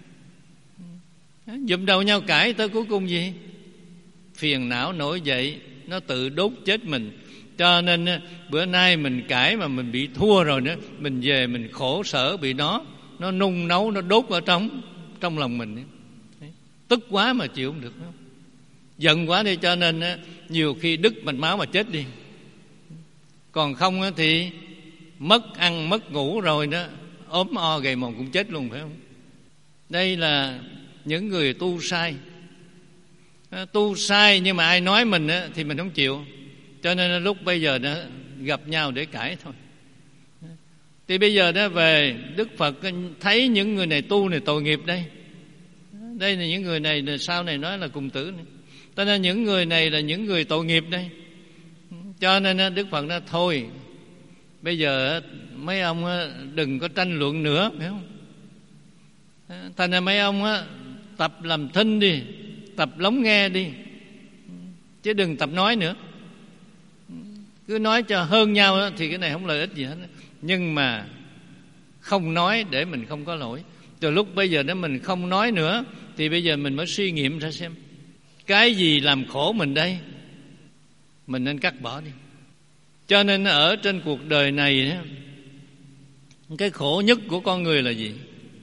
Dụm đầu nhau cãi tới cuối cùng gì? Phiền não nổi dậy, nó tự đốt chết mình. Cho nên bữa nay mình cãi mà mình bị thua rồi nữa, mình về mình khổ sở bị nó nó nung nấu, nó đốt ở trong trong lòng mình. Tức quá mà chịu không được, không? Giận quá đi, cho nên nhiều khi đứt mạch máu mà chết đi. Còn không thì mất ăn mất ngủ rồi đó, ốm o gầy mòn cũng chết luôn, phải không? Đây là những người tu sai. Tu sai nhưng mà ai nói mình thì mình không chịu. Cho nên lúc bây giờ đó gặp nhau để cãi thôi. Thì bây giờ đó về Đức Phật thấy những người này tu này tội nghiệp đây. Đây là những người này sau này nói là cùng tử này. Cho nên những người này là những người tội nghiệp đây. Cho nên Đức Phật nói thôi, bây giờ mấy ông đừng có tranh luận nữa, phải không? Thành ra mấy ông tập làm thinh đi, tập lắng nghe đi, chứ đừng tập nói nữa. Cứ nói cho hơn nhau đó, thì cái này không lợi ích gì hết. Nhưng mà không nói để mình không có lỗi. Từ lúc bây giờ đó mình không nói nữa, thì bây giờ mình mới suy nghiệm ra xem cái gì làm khổ mình đây, mình nên cắt bỏ đi. Cho nên ở trên cuộc đời này, cái khổ nhất của con người là gì?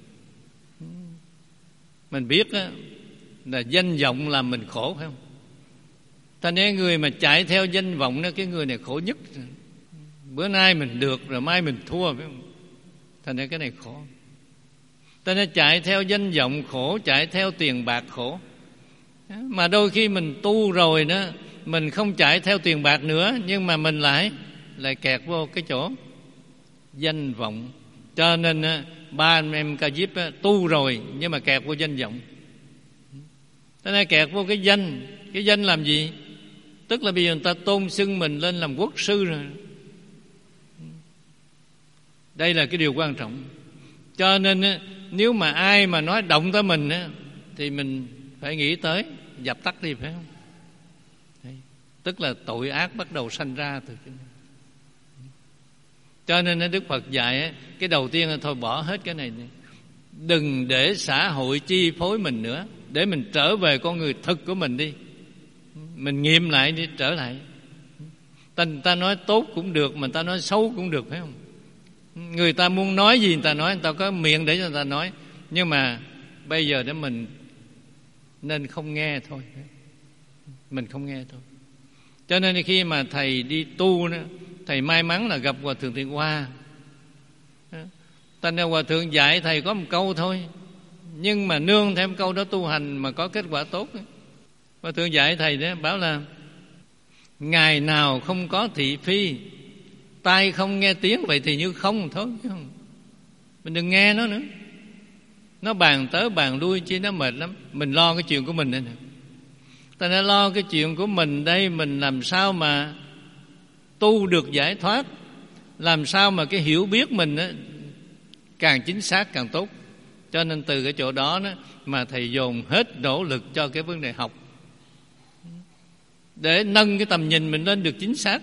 Mình biết là danh vọng làm mình khổ, phải không? Thành ra người mà chạy theo danh vọng đó, cái người này khổ nhất. Bữa nay mình được rồi mai mình thua, phải không? Thành ra cái này khổ. Thành ra chạy theo danh vọng khổ, chạy theo tiền bạc khổ. Mà đôi khi mình tu rồi đó, mình không chạy theo tiền bạc nữa, nhưng mà mình lại lại kẹt vô cái chỗ danh vọng. Cho nên ba anh em Ca Diếp tu rồi nhưng mà kẹt vô danh vọng. Thế nên kẹt vô cái danh. Cái danh làm gì? Tức là bây giờ người ta tôn xưng mình lên làm quốc sư rồi. Đây là cái điều quan trọng. Cho nên nếu mà ai mà nói động tới mình thì mình phải nghĩ tới dập tắt đi, phải không? Đấy. Tức là tội ác bắt đầu sanh ra từ cái này. Cho nên Đức Phật dạy cái đầu tiên là thôi bỏ hết cái này đi. Đừng để xã hội chi phối mình nữa, để mình trở về con người thực của mình đi. Mình nghiệm lại đi, trở lại. Ta, ta nói tốt cũng được, mà ta nói xấu cũng được, phải không? Người ta muốn nói gì người ta nói, người ta có miệng để cho người ta nói. Nhưng mà bây giờ đó mình nên không nghe thôi. Mình không nghe thôi. Cho nên khi mà thầy đi tu đó, thầy may mắn là gặp Hòa Thượng Thiện Hoa. Thành ra Hòa Thượng dạy thầy có một câu thôi, nhưng mà nương thêm câu đó tu hành mà có kết quả tốt. Hòa Thượng dạy thầy đó bảo là ngày nào không có thị phi, tai không nghe tiếng, vậy thì như không thôi. Mình đừng nghe nó nữa. Nó bàn tới bàn lui chi nó mệt lắm. Mình lo cái chuyện của mình đây nè. Ta đã lo cái chuyện của mình đây, mình làm sao mà tu được giải thoát, làm sao mà cái hiểu biết mình á, càng chính xác càng tốt. Cho nên từ cái chỗ đó, đó mà thầy dồn hết nỗ lực cho cái vấn đề học, để nâng cái tầm nhìn mình lên được chính xác.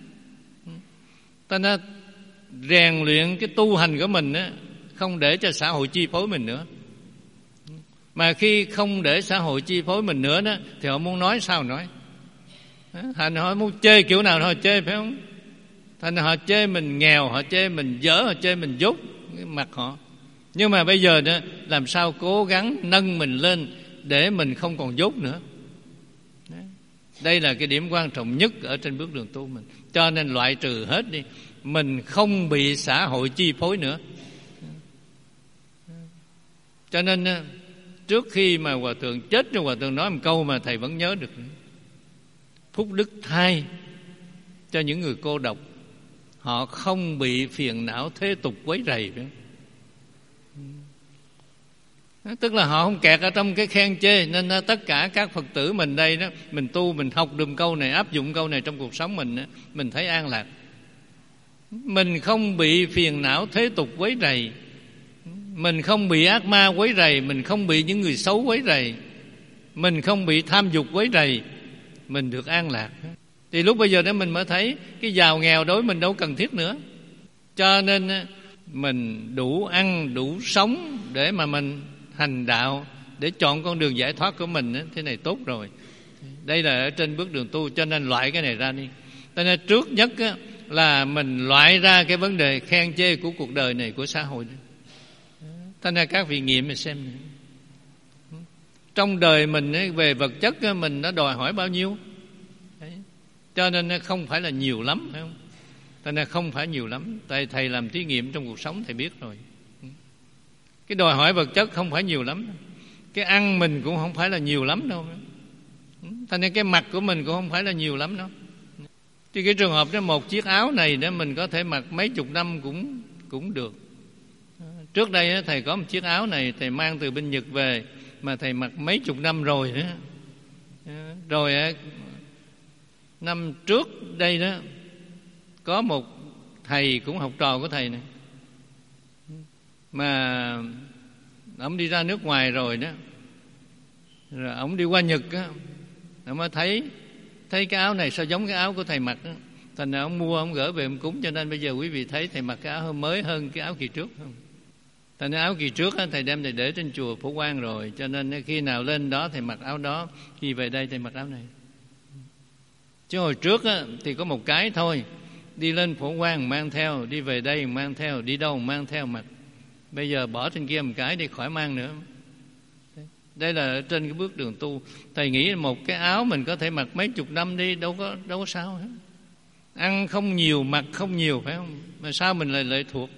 Ta nên rèn luyện cái tu hành của mình á, không để cho xã hội chi phối mình nữa. Mà khi không để xã hội chi phối mình nữa đó, thì họ muốn nói sao nói. Thành họ muốn chê kiểu nào họ chê, phải không? Thành họ chê mình nghèo, họ chê mình dở, họ chê mình dốt cái mặt họ. Nhưng mà bây giờ đó, làm sao cố gắng nâng mình lên để mình không còn dốt nữa. Đây là cái điểm quan trọng nhất ở trên bước đường tu mình. Cho nên loại trừ hết đi, mình không bị xã hội chi phối nữa. Cho nên trước khi mà Hòa Thượng chết, Hòa Thượng nói một câu mà thầy vẫn nhớ được: phúc đức thay cho những người cô độc, họ không bị phiền não thế tục quấy rầy. Tức là họ không kẹt ở trong cái khen chê. Nên tất cả các Phật tử mình đây đó, mình tu, mình học được câu này, áp dụng câu này trong cuộc sống mình, mình thấy an lạc. Mình không bị phiền não thế tục quấy rầy, mình không bị ác ma quấy rầy, mình không bị những người xấu quấy rầy, mình không bị tham dục quấy rầy, mình được an lạc. Thì lúc bây giờ đó mình mới thấy cái giàu nghèo đối mình đâu cần thiết nữa. Cho nên mình đủ ăn, đủ sống để mà mình hành đạo, để chọn con đường giải thoát của mình. Thế này tốt rồi. Đây là ở trên bước đường tu. Cho nên loại cái này ra đi. Cho nên trước nhất là mình loại ra cái vấn đề khen chê của cuộc đời này, của xã hội. Thế nên các vị nghiệm mà xem, trong đời mình về vật chất mình đã đòi hỏi bao nhiêu. Đấy. Cho nên không phải là nhiều lắm, phải không? Cho nên không phải nhiều lắm. Tại thầy làm thí nghiệm trong cuộc sống thầy biết rồi. Cái đòi hỏi vật chất không phải nhiều lắm. Cái ăn mình cũng không phải là nhiều lắm đâu. Cho nên cái mặc của mình cũng không phải là nhiều lắm đâu. Thì cái trường hợp đó, một chiếc áo này đó mình có thể mặc mấy chục năm cũng cũng được. Trước đây thầy có một chiếc áo này, thầy mang từ bên Nhật về, mà thầy mặc mấy chục năm rồi đó. Rồi năm trước đây đó, có một thầy cũng học trò của thầy này, mà ông đi ra nước ngoài rồi đó, rồi ông đi qua Nhật á, ông mới thấy thấy cái áo này sao giống cái áo của thầy mặc đó. Thành ra ông mua, ông gửi về ông cúng. Cho nên bây giờ quý vị thấy thầy mặc cái áo hơi mới hơn cái áo kỳ trước không? Thành ra áo kỳ trước á, thầy đem thầy để trên chùa Phổ Quang rồi. Cho nên khi nào lên đó thầy mặc áo đó, khi về đây thầy mặc áo này. Chứ hồi trước á, thì có một cái thôi, đi lên Phổ Quang mang theo, đi về đây mang theo, đi đâu mang theo mặc. Bây giờ bỏ trên kia một cái đi, khỏi mang nữa. Đây là trên cái bước đường tu. Thầy nghĩ một cái áo mình có thể mặc mấy chục năm đi, đâu có đâu có sao hết. Ăn không nhiều, mặc không nhiều, phải không? Mà sao mình lại lệ thuộc?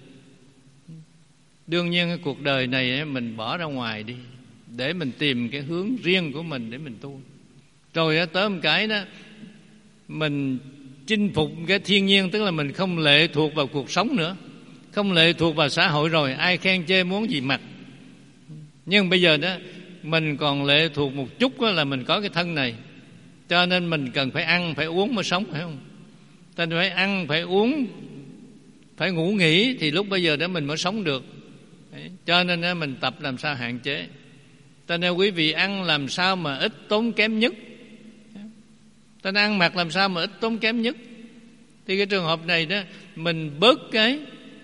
Đương nhiên cái cuộc đời này mình bỏ ra ngoài đi, để mình tìm cái hướng riêng của mình để mình tu. Rồi tới một cái đó, mình chinh phục cái thiên nhiên, tức là mình không lệ thuộc vào cuộc sống nữa, không lệ thuộc vào xã hội rồi. Ai khen chê muốn gì mặc. Nhưng bây giờ đó, mình còn lệ thuộc một chút là mình có cái thân này. Cho nên mình cần phải ăn, phải uống mới sống, phải không? Ta phải ăn, phải uống, phải ngủ nghỉ, thì lúc bây giờ đó mình mới sống được. Đấy. Cho nên mình tập làm sao hạn chế. Cho nên quý vị ăn làm sao mà ít tốn kém nhất. Ta ăn mặc làm sao mà ít tốn kém nhất. Thì cái trường hợp này đó, mình bớt cái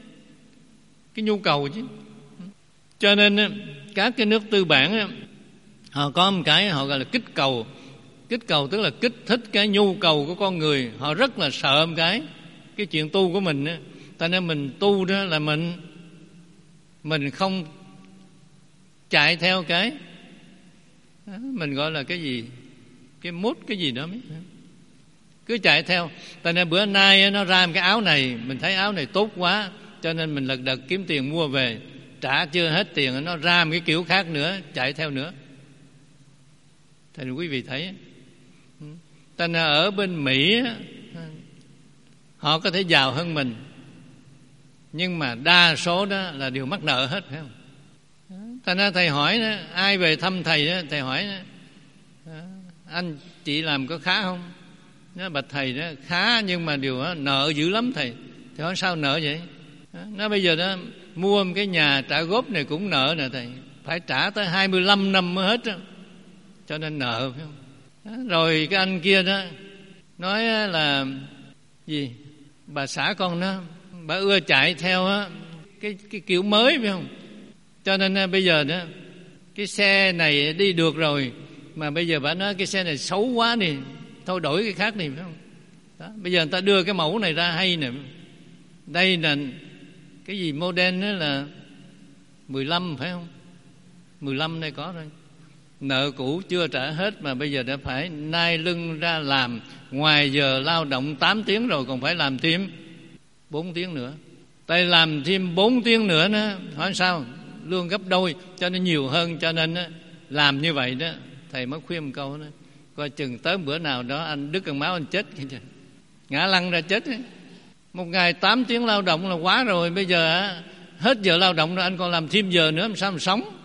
cái nhu cầu chứ. Cho nên các cái nước tư bản họ có một cái họ gọi là kích cầu. Kích cầu tức là kích thích cái nhu cầu của con người. Họ rất là sợ một cái cái chuyện tu của mình. Cho nên mình tu đó là mình mình không chạy theo cái mình gọi là cái gì, cái mút cái gì đó, cứ chạy theo. Cho nên bữa nay nó ra một cái áo này, mình thấy áo này tốt quá, cho nên mình lật đật kiếm tiền mua về. Trả chưa hết tiền, nó ra một cái kiểu khác nữa, chạy theo nữa. Thì quý vị thấy, cho nên ở bên Mỹ họ có thể giàu hơn mình, nhưng mà đa số đó là đều mắc nợ hết, phải không? Thành ra thầy hỏi đó, ai về thăm thầy đó, thầy hỏi đó, anh chị làm có khá không? Nó bạch thầy đó, khá nhưng mà điều đó, nợ dữ lắm thầy. Thì hỏi sao nợ vậy? Nó bây giờ nó mua một cái nhà trả góp này cũng nợ nè thầy, phải trả tới hai mươi lăm năm mới hết đó. Cho nên nợ phải không? Đó, rồi cái anh kia đó nói là gì, bà xã con nó, bà ưa chạy theo á, cái, cái kiểu mới phải không? Cho nên bây giờ đó cái xe này đi được rồi, mà bây giờ bà nói cái xe này xấu quá đi, thôi đổi cái khác đi phải không? Đó, bây giờ người ta đưa cái mẫu này ra hay nè. Đây là cái gì model đó là mười lăm phải không? mười lăm đây có rồi. Nợ cũ chưa trả hết mà bây giờ đã phải nai lưng ra làm, ngoài giờ lao động tám tiếng rồi còn phải làm thêm bốn tiếng nữa. Tại làm thêm bốn tiếng nữa nữa, hỏi sao? Lương gấp đôi, cho nên nhiều hơn. Cho nên làm như vậy đó, thầy mới khuyên một câu đó, coi chừng tới bữa nào đó anh đứt cân máu anh chết, ngã lăn ra chết ấy. Một ngày tám tiếng lao động là quá rồi, bây giờ hết giờ lao động rồi anh còn làm thêm giờ nữa, làm sao mà sống?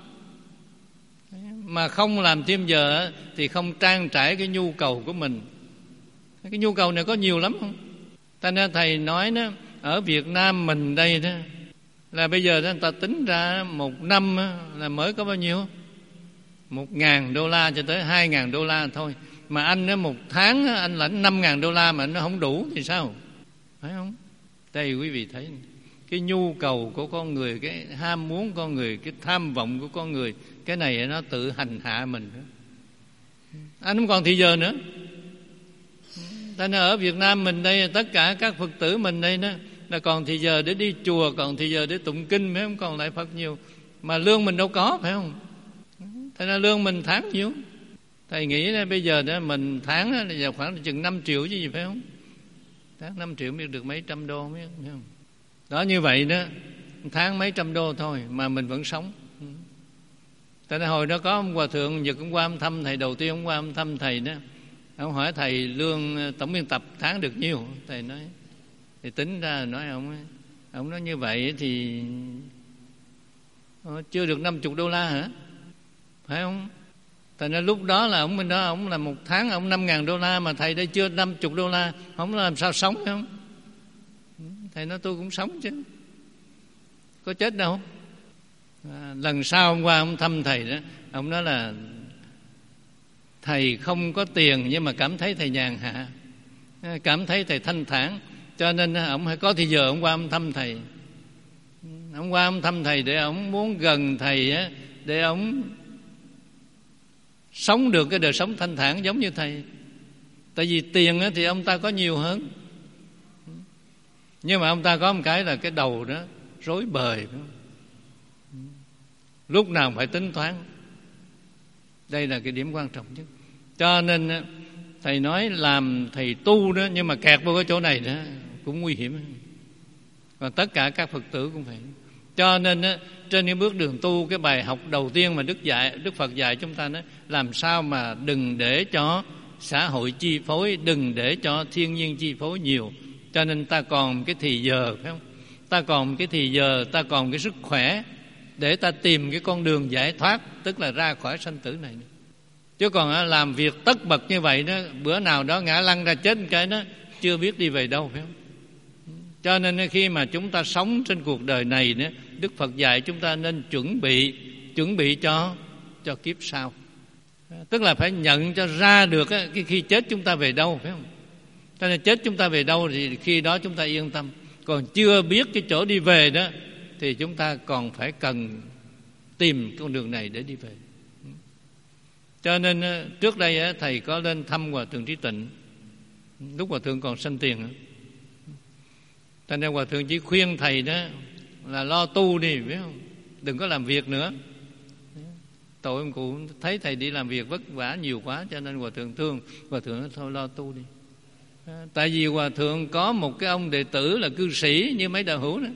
Mà không làm thêm giờ thì không trang trải cái nhu cầu của mình. Cái nhu cầu này có nhiều lắm không? Ta nên thầy nói đó, ở Việt Nam mình đây đó, là bây giờ đó, người ta tính ra một năm là mới có bao nhiêu? Một ngàn đô la cho tới hai ngàn đô la thôi. Mà anh đó, một tháng anh lãnh năm ngàn đô la mà nó không đủ thì sao? Phải không? Đây quý vị thấy cái nhu cầu của con người, cái ham muốn con người, cái tham vọng của con người, cái này nó tự hành hạ mình. Anh không còn thì giờ nữa. Ta nên ở Việt Nam mình đây, tất cả các Phật tử mình đây đó, là còn thì giờ để đi chùa, còn thì giờ để tụng kinh, phải không? Còn lại Phật nhiều. Mà lương mình đâu có, phải không? Thế nên lương mình tháng nhiêu? Thầy nghĩ là bây giờ đó mình tháng là khoảng chừng năm triệu chứ gì, phải không? Tháng năm triệu mới được mấy trăm đô, phải không? Đó, như vậy đó, tháng mấy trăm đô thôi mà mình vẫn sống. Tại hồi đó có ông hòa thượng Nhật, ông qua ông thăm thầy, đầu tiên ông qua ông thăm thầy đó, ông hỏi thầy lương tổng biên tập tháng được nhiêu? Thầy nói, thì tính ra nói ông ông nói như vậy thì chưa được năm chục đô la hả? Phải không? Tại nên lúc đó là ông bên đó ông là một tháng ông năm ngàn đô la, mà thầy đây chưa năm chục đô la, ông làm sao sống, phải không? Thầy nói tôi cũng sống chứ, có chết đâu. À, lần sau hôm qua ông thăm thầy đó, ông nói là thầy không có tiền nhưng mà cảm thấy thầy nhàn hạ, cảm thấy thầy thanh thản, cho nên ông phải có thì giờ ông qua ông thăm thầy. Ông qua ông thăm thầy để ông muốn gần thầy á, để ông sống được cái đời sống thanh thản giống như thầy. Tại vì tiền á thì ông ta có nhiều hơn, nhưng mà ông ta có một cái là cái đầu đó rối bời, lúc nào phải tính toán. Đây là cái điểm quan trọng nhất. Cho nên thầy nói làm thầy tu đó, nhưng mà kẹt vô cái chỗ này đó cũng nguy hiểm. Và tất cả các Phật tử cũng vậy. Cho nên trên cái bước đường tu, cái bài học đầu tiên mà Đức dạy, Đức Phật dạy chúng ta đó, làm sao mà đừng để cho xã hội chi phối, đừng để cho thiên nhiên chi phối nhiều. Cho nên ta còn cái thì giờ, phải không? Ta còn cái thì giờ, ta còn cái sức khỏe để ta tìm cái con đường giải thoát, tức là ra khỏi sanh tử này. Chứ còn làm việc tất bật như vậy đó, bữa nào đó ngã lăn ra chết cái đó, chưa biết đi về đâu, phải không? Cho nên khi mà chúng ta sống trên cuộc đời này đó, Đức Phật dạy chúng ta nên chuẩn bị, chuẩn bị cho cho kiếp sau. Tức là phải nhận cho ra được cái khi chết chúng ta về đâu, phải không? Cho nên chết chúng ta về đâu thì khi đó chúng ta yên tâm. Còn chưa biết cái chỗ đi về đó thì chúng ta còn phải cần tìm con đường này để đi về. Cho nên trước đây thầy có lên thăm Hòa thượng Trí Tịnh, lúc Hòa thượng còn sanh tiền. Cho nên Hòa thượng chỉ khuyên thầy đó là lo tu đi, biết không? Đừng có làm việc nữa. Tội ông cụ thấy thầy đi làm việc vất vả nhiều quá, cho nên Hòa thượng thương. Hòa thượng nói thôi lo tu đi. Tại vì Hòa thượng có một cái ông đệ tử là cư sĩ như mấy đạo hữu đó,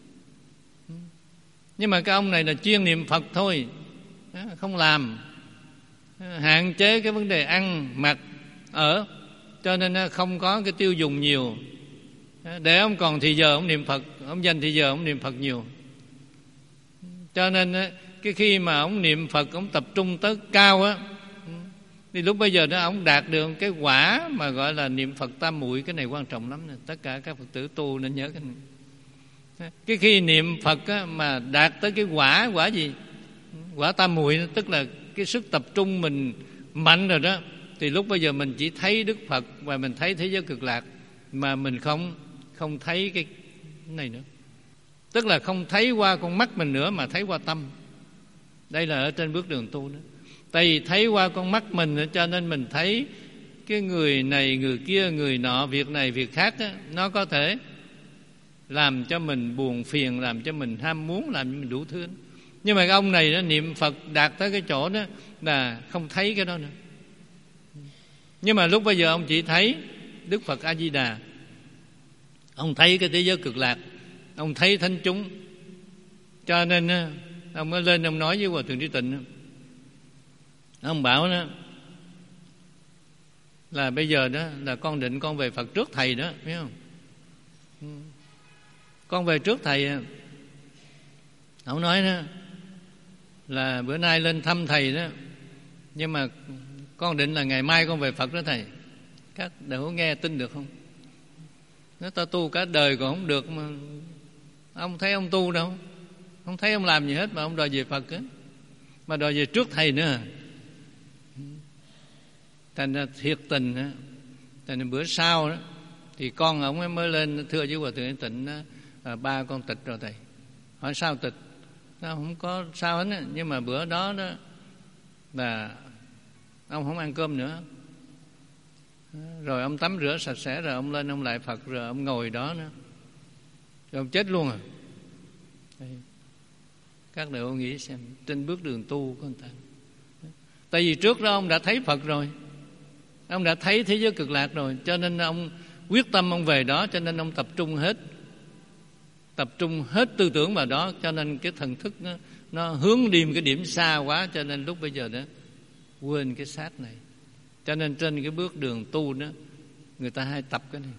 nhưng mà cái ông này là chuyên niệm Phật thôi, không làm, hạn chế cái vấn đề ăn mặc ở, cho nên không có cái tiêu dùng nhiều. Để ông còn thì giờ ông niệm Phật, ông dành thì giờ ông niệm Phật nhiều. Cho nên cái khi mà ông niệm Phật, ông tập trung tới cao á, thì lúc bây giờ đó ông đạt được cái quả mà gọi là niệm Phật tam muội. Cái này quan trọng lắm nè, tất cả các Phật tử tu nên nhớ cái này. Cái khi niệm Phật á, mà đạt tới cái quả quả gì? Quả tam muội, tức là cái sức tập trung mình mạnh rồi đó, thì lúc bây giờ mình chỉ thấy Đức Phật và mình thấy thế giới cực lạc, mà mình không không thấy cái này nữa. Tức là không thấy qua con mắt mình nữa, mà thấy qua tâm. Đây là ở trên bước đường tu đó. Tại vì thấy qua con mắt mình nữa, cho nên mình thấy cái người này, người kia, người nọ, việc này, việc khác đó, nó có thể làm cho mình buồn phiền, làm cho mình ham muốn, làm cho mình đủ thứ. Nhưng mà cái ông này nó niệm Phật đạt tới cái chỗ đó là không thấy cái đó nữa. Nhưng mà lúc bây giờ ông chỉ thấy Đức Phật A Di Đà, ông thấy cái thế giới cực lạc, ông thấy thánh chúng. Cho nên ông mới lên ông nói với Hòa Thượng Trí Tịnh, ông bảo đó là bây giờ đó là con định con về Phật trước thầy đó, biết không? Con về trước thầy. Ông nói đó là bữa nay lên thăm thầy đó, nhưng mà con định là ngày mai con về Phật đó thầy. Các đệ hữu nghe tin được không? Nó ta tu cả đời còn không được mà ông thấy ông tu đâu, không thấy ông làm gì hết mà ông đòi về Phật á, mà đòi về trước thầy nữa. Thành ra thiệt tình á, thành ra bữa sau đó thì con ông ấy mới lên thưa với Hòa Thượng Tịnh đó, à, ba con tịch rồi thầy. Hỏi sao tịch? Nó không có sao hết á, nhưng mà bữa đó đó là ông không ăn cơm nữa, rồi ông tắm rửa sạch sẽ, rồi ông lên ông lại Phật, rồi ông ngồi đó nữa, rồi ông chết luôn à. Đây. Các đệ ông nghĩ xem trên bước đường tu của người ta. Tại vì trước đó ông đã thấy Phật rồi, ông đã thấy thế giới cực lạc rồi, cho nên ông quyết tâm ông về đó, cho nên ông tập trung hết tập trung hết tư tưởng vào đó, cho nên cái thần thức nó, nó hướng đi một cái điểm xa quá, cho nên lúc bây giờ đó quên cái xác này. Cho nên trên cái bước đường tu đó người ta hay tập cái này.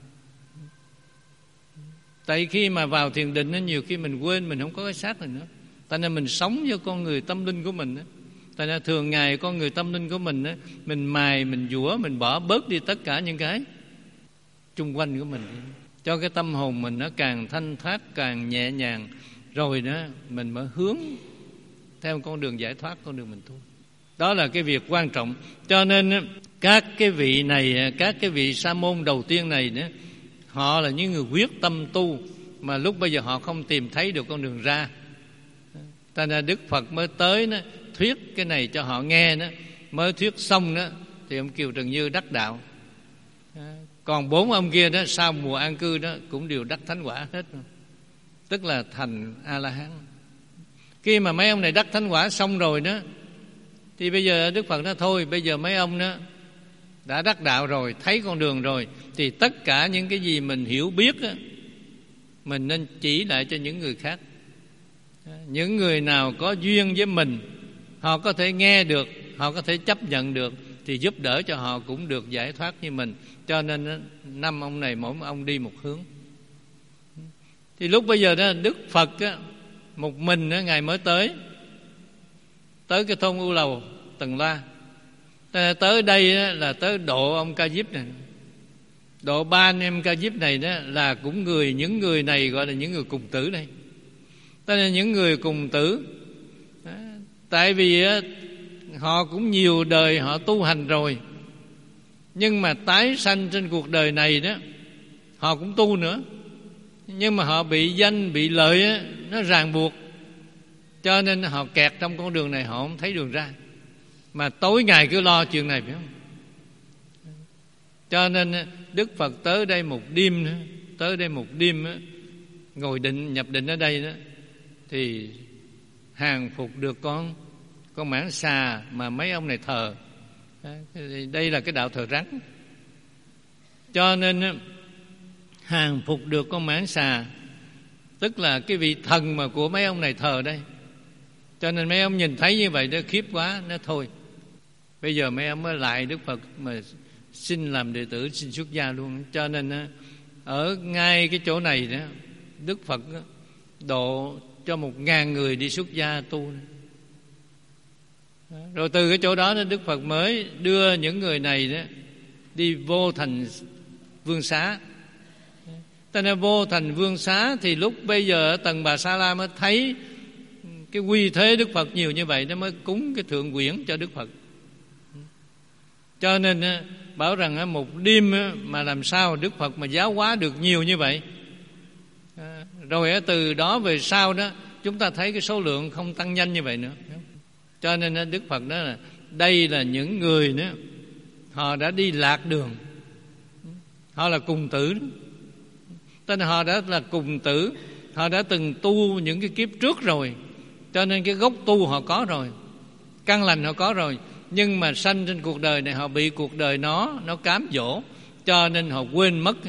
Tại khi mà vào thiền định đó, nhiều khi mình quên mình không có cái xác này nữa. Tại nên mình sống với con người tâm linh của mình đó. Tại nên thường ngày con người tâm linh của mình đó, mình mài, mình dũa, mình bỏ bớt đi tất cả những cái chung quanh của mình, cho cái tâm hồn mình nó càng thanh thoát, càng nhẹ nhàng, rồi đó mình mới hướng theo con đường giải thoát, con đường mình tu. Đó là cái việc quan trọng. Cho nên các cái vị này, các cái vị sa môn đầu tiên này nữa, họ là những người quyết tâm tu, mà lúc bây giờ họ không tìm thấy được con đường ra. Ta nên Đức Phật mới tới đó, thuyết cái này cho họ nghe đó, mới thuyết xong đó thì ông Kiều Trần Như đắc đạo. Còn bốn ông kia đó sau mùa an cư đó cũng đều đắc thánh quả hết, tức là thành A-la-hán. Khi mà mấy ông này đắc thánh quả xong rồi đó, thì bây giờ Đức Phật nói thôi, bây giờ mấy ông đó đã đắc đạo rồi, thấy con đường rồi, thì tất cả những cái gì mình hiểu biết đó, mình nên chỉ lại cho những người khác. Những người nào có duyên với mình, họ có thể nghe được, họ có thể chấp nhận được, thì giúp đỡ cho họ cũng được giải thoát như mình. Cho nên năm ông này mỗi ông đi một hướng. Thì lúc bây giờ đó Đức Phật á, một mình á, Ngài mới tới Tới cái thôn U Lầu Tần Loa. Tới đây á, là tới độ ông Ca Diếp này, độ ba anh em Ca Diếp này đó, là cũng người những người này gọi là những người cùng tử đây. Tức là những người cùng tử. Tại vì á, họ cũng nhiều đời họ tu hành rồi, nhưng mà tái sanh trên cuộc đời này đó họ cũng tu nữa, nhưng mà họ bị danh bị lợi á, nó ràng buộc, cho nên họ kẹt trong con đường này, họ không thấy đường ra, mà tối ngày cứ lo chuyện này, phải không? Cho nên Đức Phật tới đây một đêm nữa, tới đây một đêm á, ngồi định nhập định ở đây đó, thì hàng phục được con con mãng xà mà mấy ông này thờ. Đây là cái đạo thờ rắn, cho nên hàng phục được con mãng xà, tức là cái vị thần mà của mấy ông này thờ đây. Cho nên mấy ông nhìn thấy như vậy đó khiếp quá, nó thôi bây giờ mấy ông mới lại Đức Phật mà xin làm đệ tử, xin xuất gia luôn. Cho nên ở ngay cái chỗ này đó, Đức Phật độ cho một ngàn người đi xuất gia tu. Rồi từ cái chỗ đó Đức Phật mới đưa những người này đó đi vô thành Vương Xá. Cho nên vô thành Vương Xá thì lúc bây giờ ở Tầng Bà Sa La mới thấy cái quy thế Đức Phật nhiều như vậy, nó mới cúng cái thượng quyển cho Đức Phật. Cho nên bảo rằng một đêm mà làm sao Đức Phật mà giáo hóa được nhiều như vậy. Rồi từ đó về sau đó chúng ta thấy cái số lượng không tăng nhanh như vậy nữa. Cho nên Đức Phật nói là đây là những người đó, họ đã đi lạc đường, họ là cùng tử. Tên họ đã là cùng tử, họ đã từng tu những cái kiếp trước rồi, cho nên cái gốc tu họ có rồi, căn lành họ có rồi. Nhưng mà sanh trên cuộc đời này họ bị cuộc đời nó nó cám dỗ, cho nên họ quên mất,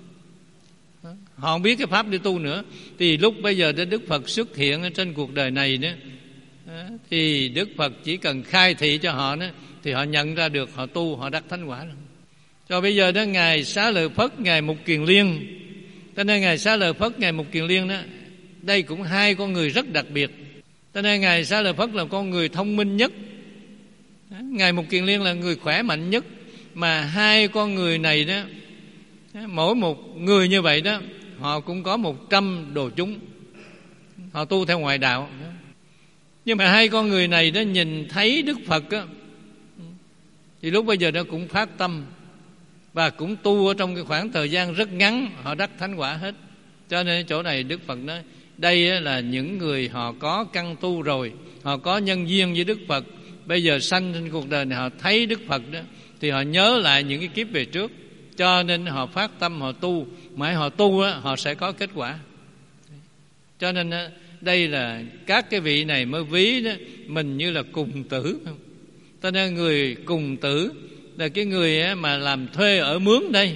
họ không biết cái pháp đi tu nữa. Thì lúc bây giờ đến Đức Phật xuất hiện ở trên cuộc đời này đó, thì Đức Phật chỉ cần khai thị cho họ đó, thì họ nhận ra được, họ tu, họ đắc thánh quả rồi. Cho bây giờ đó Ngài Xá Lợi Phất, Ngài Mục Kiền Liên, cho nên Ngài Xá Lợi Phất, Ngài Mục Kiền Liên đó, đây cũng hai con người rất đặc biệt. Cho nên Ngài Xá Lợi Phất là con người thông minh nhất, Ngài Mục Kiền Liên là người khỏe mạnh nhất. Mà hai con người này đó, mỗi một người như vậy đó, họ cũng có một trăm đồ chúng, họ tu theo ngoại đạo. Nhưng mà hai con người này đó nhìn thấy Đức Phật đó, thì lúc bây giờ nó cũng phát tâm và cũng tu ở trong cái khoảng thời gian rất ngắn, họ đắc thánh quả hết. Cho nên chỗ này Đức Phật nói đây là những người họ có căn tu rồi, họ có nhân duyên với Đức Phật. Bây giờ sanh trên cuộc đời này họ thấy Đức Phật đó, thì họ nhớ lại những cái kiếp về trước, cho nên họ phát tâm họ tu. Mãi họ tu đó, họ sẽ có kết quả. Cho nên đây là các cái vị này mới ví đó, mình như là cùng tử. Cho nên người cùng tử là cái người mà làm thuê ở mướn đây.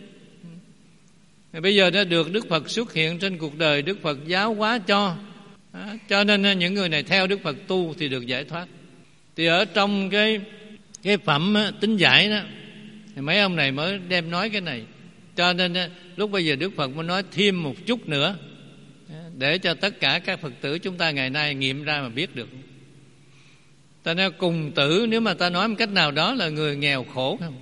Bây giờ đã được Đức Phật xuất hiện trên cuộc đời, Đức Phật giáo hóa cho, cho nên những người này theo Đức Phật tu thì được giải thoát. Thì ở trong cái cái phẩm Tính Giải đó, thì mấy ông này mới đem nói cái này. Cho nên lúc bây giờ Đức Phật mới nói thêm một chút nữa, để cho tất cả các Phật tử chúng ta ngày nay nghiệm ra mà biết được. Ta nói cùng tử, nếu mà ta nói một cách nào đó là người nghèo khổ không?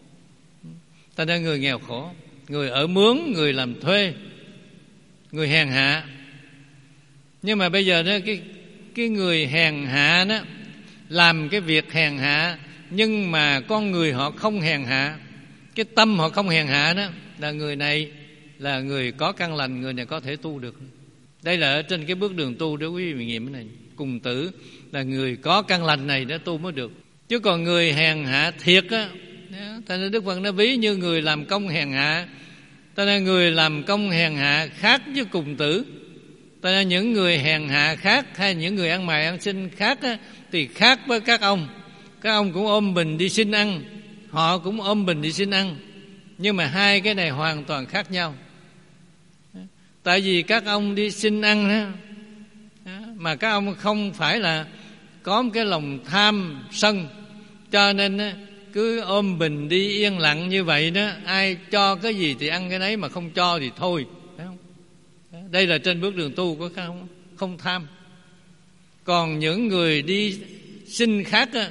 Ta nói người nghèo khổ, người ở mướn, người làm thuê, người hèn hạ. Nhưng mà bây giờ đó cái cái người hèn hạ đó làm cái việc hèn hạ, nhưng mà con người họ không hèn hạ, cái tâm họ không hèn hạ đó, là người này là người có căn lành, người này có thể tu được. Đây là ở trên cái bước đường tu đó quý vị nghiệm cái này. Cùng tử là người có căn lành này để tu mới được. Chứ còn người hèn hạ thiệt á, ta nên Đức Phật nó ví như người làm công hèn hạ. Ta nên người làm công hèn hạ khác với cùng tử. Ta nên những người hèn hạ khác hay những người ăn mày ăn xin khác á, thì khác với các ông. Các ông cũng ôm bình đi xin ăn, họ cũng ôm bình đi xin ăn. Nhưng mà hai cái này hoàn toàn khác nhau. Tại vì các ông đi xin ăn đó, mà các ông không phải là có một cái lòng tham sân, cho nên cứ ôm bình đi yên lặng như vậy đó. Ai cho cái gì thì ăn cái đấy, mà không cho thì thôi. Thấy không? Đây là trên bước đường tu của các ông không tham. Còn những người đi xin khác á,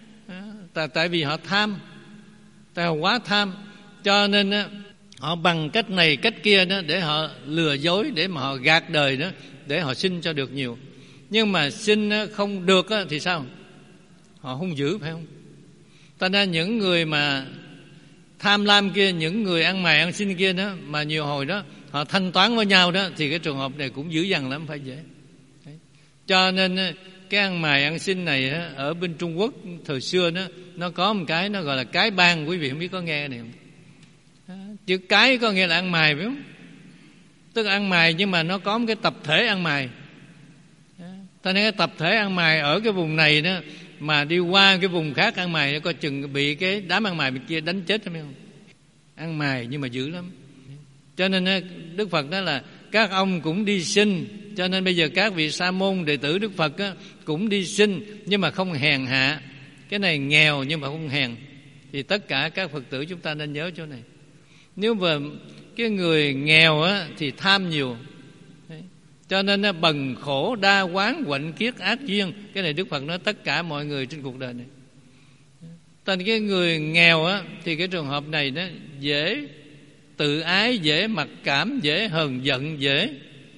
tại vì họ tham, tại họ quá tham, cho nên á, họ bằng cách này cách kia đó để họ lừa dối, để mà họ gạt đời đó, để họ xin cho được nhiều. Nhưng mà xin không được thì sao? Họ hung dữ, phải không? Ta nên những người mà tham lam kia, những người ăn mày ăn xin kia đó, mà nhiều hồi đó họ thanh toán với nhau đó, thì cái trường hợp này cũng dữ dằn lắm, phải dễ. Đấy. Cho nên cái ăn mày ăn xin này ở bên Trung Quốc thời xưa đó, nó có một cái nó gọi là cái bang. Quý vị không biết có nghe này không? Chữ cái có nghĩa là ăn mày, phải không? Tức là ăn mày, nhưng mà nó có một cái tập thể ăn mày. Ta nói cái tập thể ăn mày ở cái vùng này đó, mà đi qua cái vùng khác ăn mày, nó coi chừng bị cái đám ăn mày bên kia đánh chết, phải không? Ăn mày nhưng mà dữ lắm. Cho nên Đức Phật nói là các ông cũng đi xin. Cho nên bây giờ các vị sa môn đệ tử Đức Phật á, cũng đi xin, nhưng mà không hèn hạ. Cái này nghèo nhưng mà không hèn. Thì tất cả các Phật tử chúng ta nên nhớ chỗ này. Nếu mà cái người nghèo á, thì tham nhiều. Đấy. Cho nên nó bần khổ đa quán quạnh kiết ác duyên. Cái này Đức Phật nói tất cả mọi người trên cuộc đời này. Tên cái người nghèo á, thì cái trường hợp này nó dễ tự ái, dễ mặc cảm, dễ hờn giận, dễ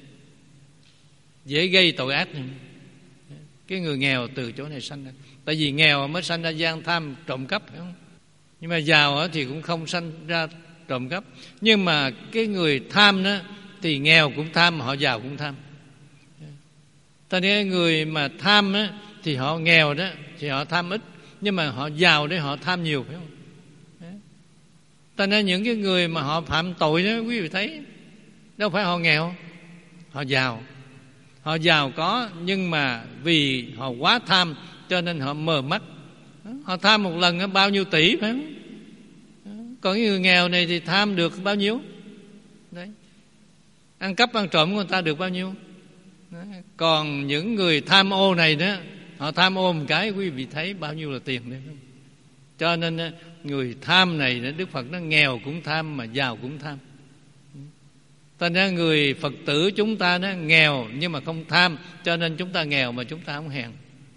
dễ gây tội ác. Cái người nghèo từ chỗ này sanh ra. Tại vì nghèo mới sanh ra gian tham trộm cắp, phải không? Nhưng mà giàu thì cũng không sanh ra trộm cắp. Nhưng mà cái người tham đó thì nghèo cũng tham, họ giàu cũng tham. Cho nên người mà tham đó, thì họ nghèo đó thì họ tham ít, nhưng mà họ giàu để họ tham nhiều, phải không? Cho nên những cái người mà họ phạm tội đó, quý vị thấy đâu phải họ nghèo, họ giàu. Họ giàu có, nhưng mà vì họ quá tham cho nên họ mờ mắt. Họ tham một lần bao nhiêu tỷ, phải không? Còn cái người nghèo này thì tham được bao nhiêu? Đấy. Ăn cắp ăn trộm của người ta được bao nhiêu? Đấy. Còn những người tham ô này đó, họ tham ô một cái quý vị thấy bao nhiêu là tiền đấy, không? Cho nên người tham này, Đức Phật nó nghèo cũng tham mà giàu cũng tham. Thành ra người Phật tử chúng ta nó nghèo nhưng mà không tham, cho nên chúng ta nghèo mà chúng ta không hèn.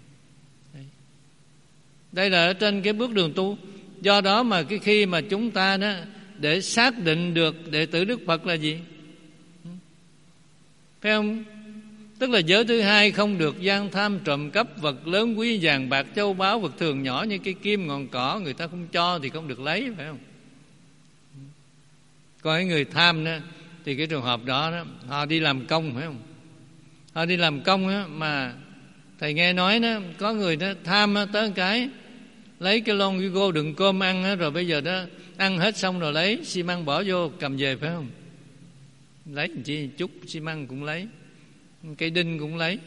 Đây là ở trên cái bước đường tu. Do đó mà cái khi mà chúng ta đó để xác định được đệ tử Đức Phật là gì, phải không? Tức là giới thứ hai không được gian tham trộm cắp, vật lớn quý vàng bạc châu báu, vật thường nhỏ như cây kim ngọn cỏ người ta không cho thì không được lấy, phải không? Còn cái người tham đó thì cái trường hợp đó, đó họ đi làm công, phải không? Họ đi làm công đó, mà thầy nghe nói đó, có người đó tham đó, tới cái lấy cái lon Vigo đựng cơm ăn đó, rồi bây giờ đó ăn hết xong rồi lấy xi măng bỏ vô cầm về, phải không? Lấy làm chi, chút xi măng cũng lấy, cây đinh cũng lấy,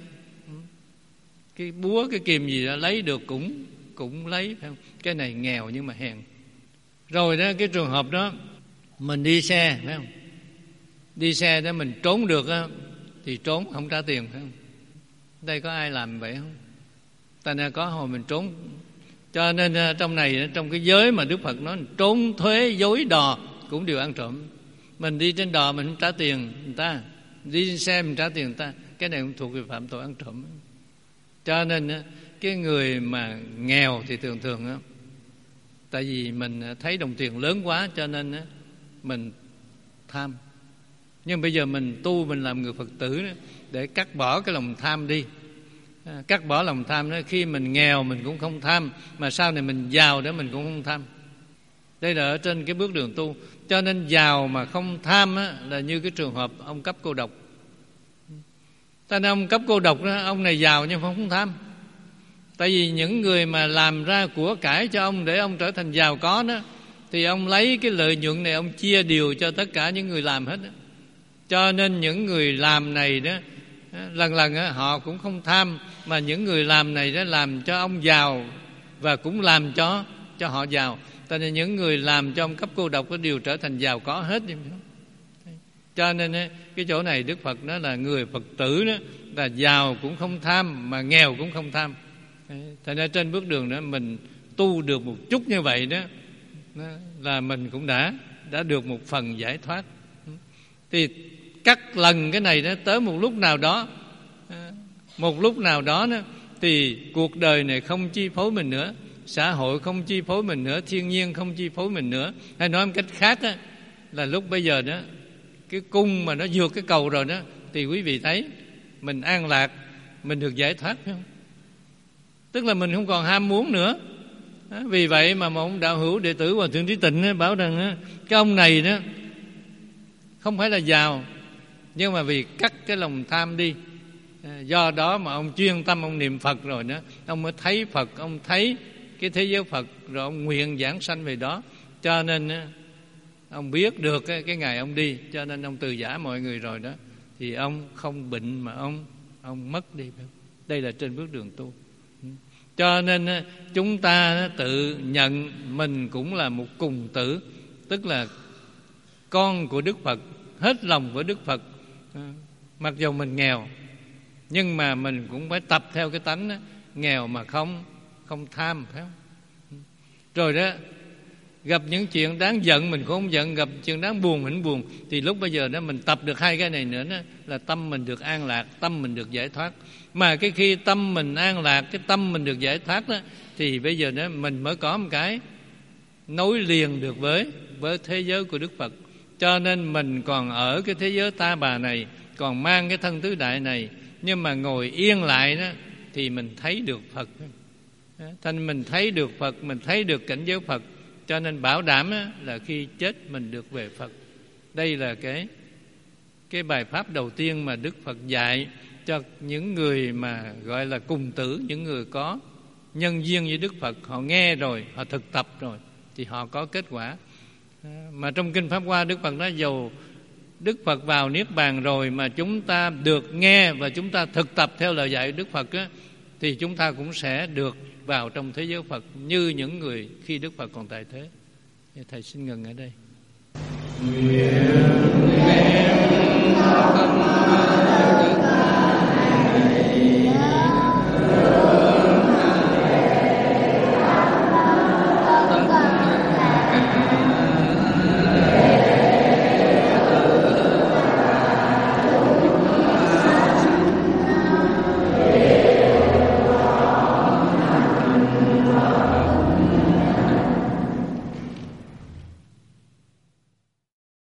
cái búa cái kìm gì đó lấy được cũng cũng lấy, phải không? Cái này nghèo nhưng mà hèn. Rồi đó cái trường hợp đó mình đi xe, phải không? Đi xe đó mình trốn được á, thì trốn không trả tiền, phải không? Đây có ai làm vậy không? Ta nên có hồi mình trốn. Cho nên trong này, trong cái giới mà Đức Phật nói trốn thuế, dối đò cũng đều ăn trộm. Mình đi trên đò mình không trả tiền người ta, đi trên xe mình trả tiền người ta, cái này cũng thuộc về phạm tội ăn trộm. Cho nên cái người mà nghèo thì thường thường á, tại vì mình thấy đồng tiền lớn quá cho nên mình tham. Nhưng bây giờ mình tu, mình làm người Phật tử đó, để cắt bỏ cái lòng tham đi. Cắt bỏ lòng tham đó, khi mình nghèo mình cũng không tham, mà sau này mình giàu đó mình cũng không tham. Đây là ở trên cái bước đường tu. Cho nên giàu mà không tham á, là như cái trường hợp ông cấp cô độc. Ta nên ông cấp cô độc đó, ông này giàu nhưng không tham. Tại vì những người mà làm ra của cải cho ông để ông trở thành giàu có đó, thì ông lấy cái lợi nhuận này ông chia đều cho tất cả những người làm hết đó. Cho nên những người làm này đó, lần lần đó, họ cũng không tham, mà những người làm này đó làm cho ông giàu và cũng làm cho cho họ giàu. Cho nên những người làm cho ông cấp cô độc đều trở thành giàu có hết. Cho nên cái chỗ này Đức Phật nói là người Phật tử đó là giàu cũng không tham mà nghèo cũng không tham. Thành ra trên bước đường đó mình tu được một chút như vậy đó, là mình cũng đã đã được một phần giải thoát. Thì cắt lần cái này đó, tới một lúc nào đó, một lúc nào đó, đó thì cuộc đời này không chi phối mình nữa, xã hội không chi phối mình nữa, thiên nhiên không chi phối mình nữa. Hay nói một cách khác đó, là lúc bây giờ đó cái cung mà nó vượt cái cầu rồi đó, thì quý vị thấy mình an lạc, mình được giải thoát, phải không? Tức là mình không còn ham muốn nữa. Vì vậy mà một ông đạo hữu đệ tử Hòa Thượng Trí Tịnh bảo rằng cái ông này đó không phải là giàu, nhưng mà vì cắt cái lòng tham đi, do đó mà ông chuyên tâm ông niệm Phật rồi đó, ông mới thấy Phật, ông thấy cái thế giới Phật, rồi ông nguyện giảng sanh về đó. Cho nên ông biết được cái, cái ngày ông đi, cho nên ông từ giả mọi người rồi đó, thì ông không bệnh mà ông ông mất đi. Đây là trên bước đường tu. Cho nên chúng ta tự nhận mình cũng là một cùng tử, tức là con của Đức Phật, hết lòng với Đức Phật. Mặc dù mình nghèo, nhưng mà mình cũng phải tập theo cái tánh đó, nghèo mà không không tham, phải không? Rồi đó, gặp những chuyện đáng giận mình cũng không giận, gặp chuyện đáng buồn mình không buồn. Thì lúc bây giờ đó mình tập được hai cái này nữa đó, là tâm mình được an lạc, tâm mình được giải thoát. Mà cái khi tâm mình an lạc, cái tâm mình được giải thoát đó, thì bây giờ đó mình mới có một cái nối liền được với với thế giới của Đức Phật. Cho nên mình còn ở cái thế giới ta bà này, còn mang cái thân tứ đại này, nhưng mà ngồi yên lại đó thì mình thấy được Phật. Thành mình thấy được Phật, mình thấy được cảnh giới Phật. Cho nên bảo đảm là khi chết mình được về Phật. Đây là cái cái bài pháp đầu tiên mà Đức Phật dạy cho những người mà gọi là cùng tử, những người có nhân duyên với Đức Phật. Họ nghe rồi, họ thực tập rồi thì họ có kết quả. Mà trong Kinh Pháp Hoa, Đức Phật nói dầu Đức Phật vào Niết Bàn rồi mà chúng ta được nghe và chúng ta thực tập theo lời dạy của Đức Phật á, thì chúng ta cũng sẽ được vào trong thế giới Phật như những người khi Đức Phật còn tại thế. Thầy xin ngừng ở đây.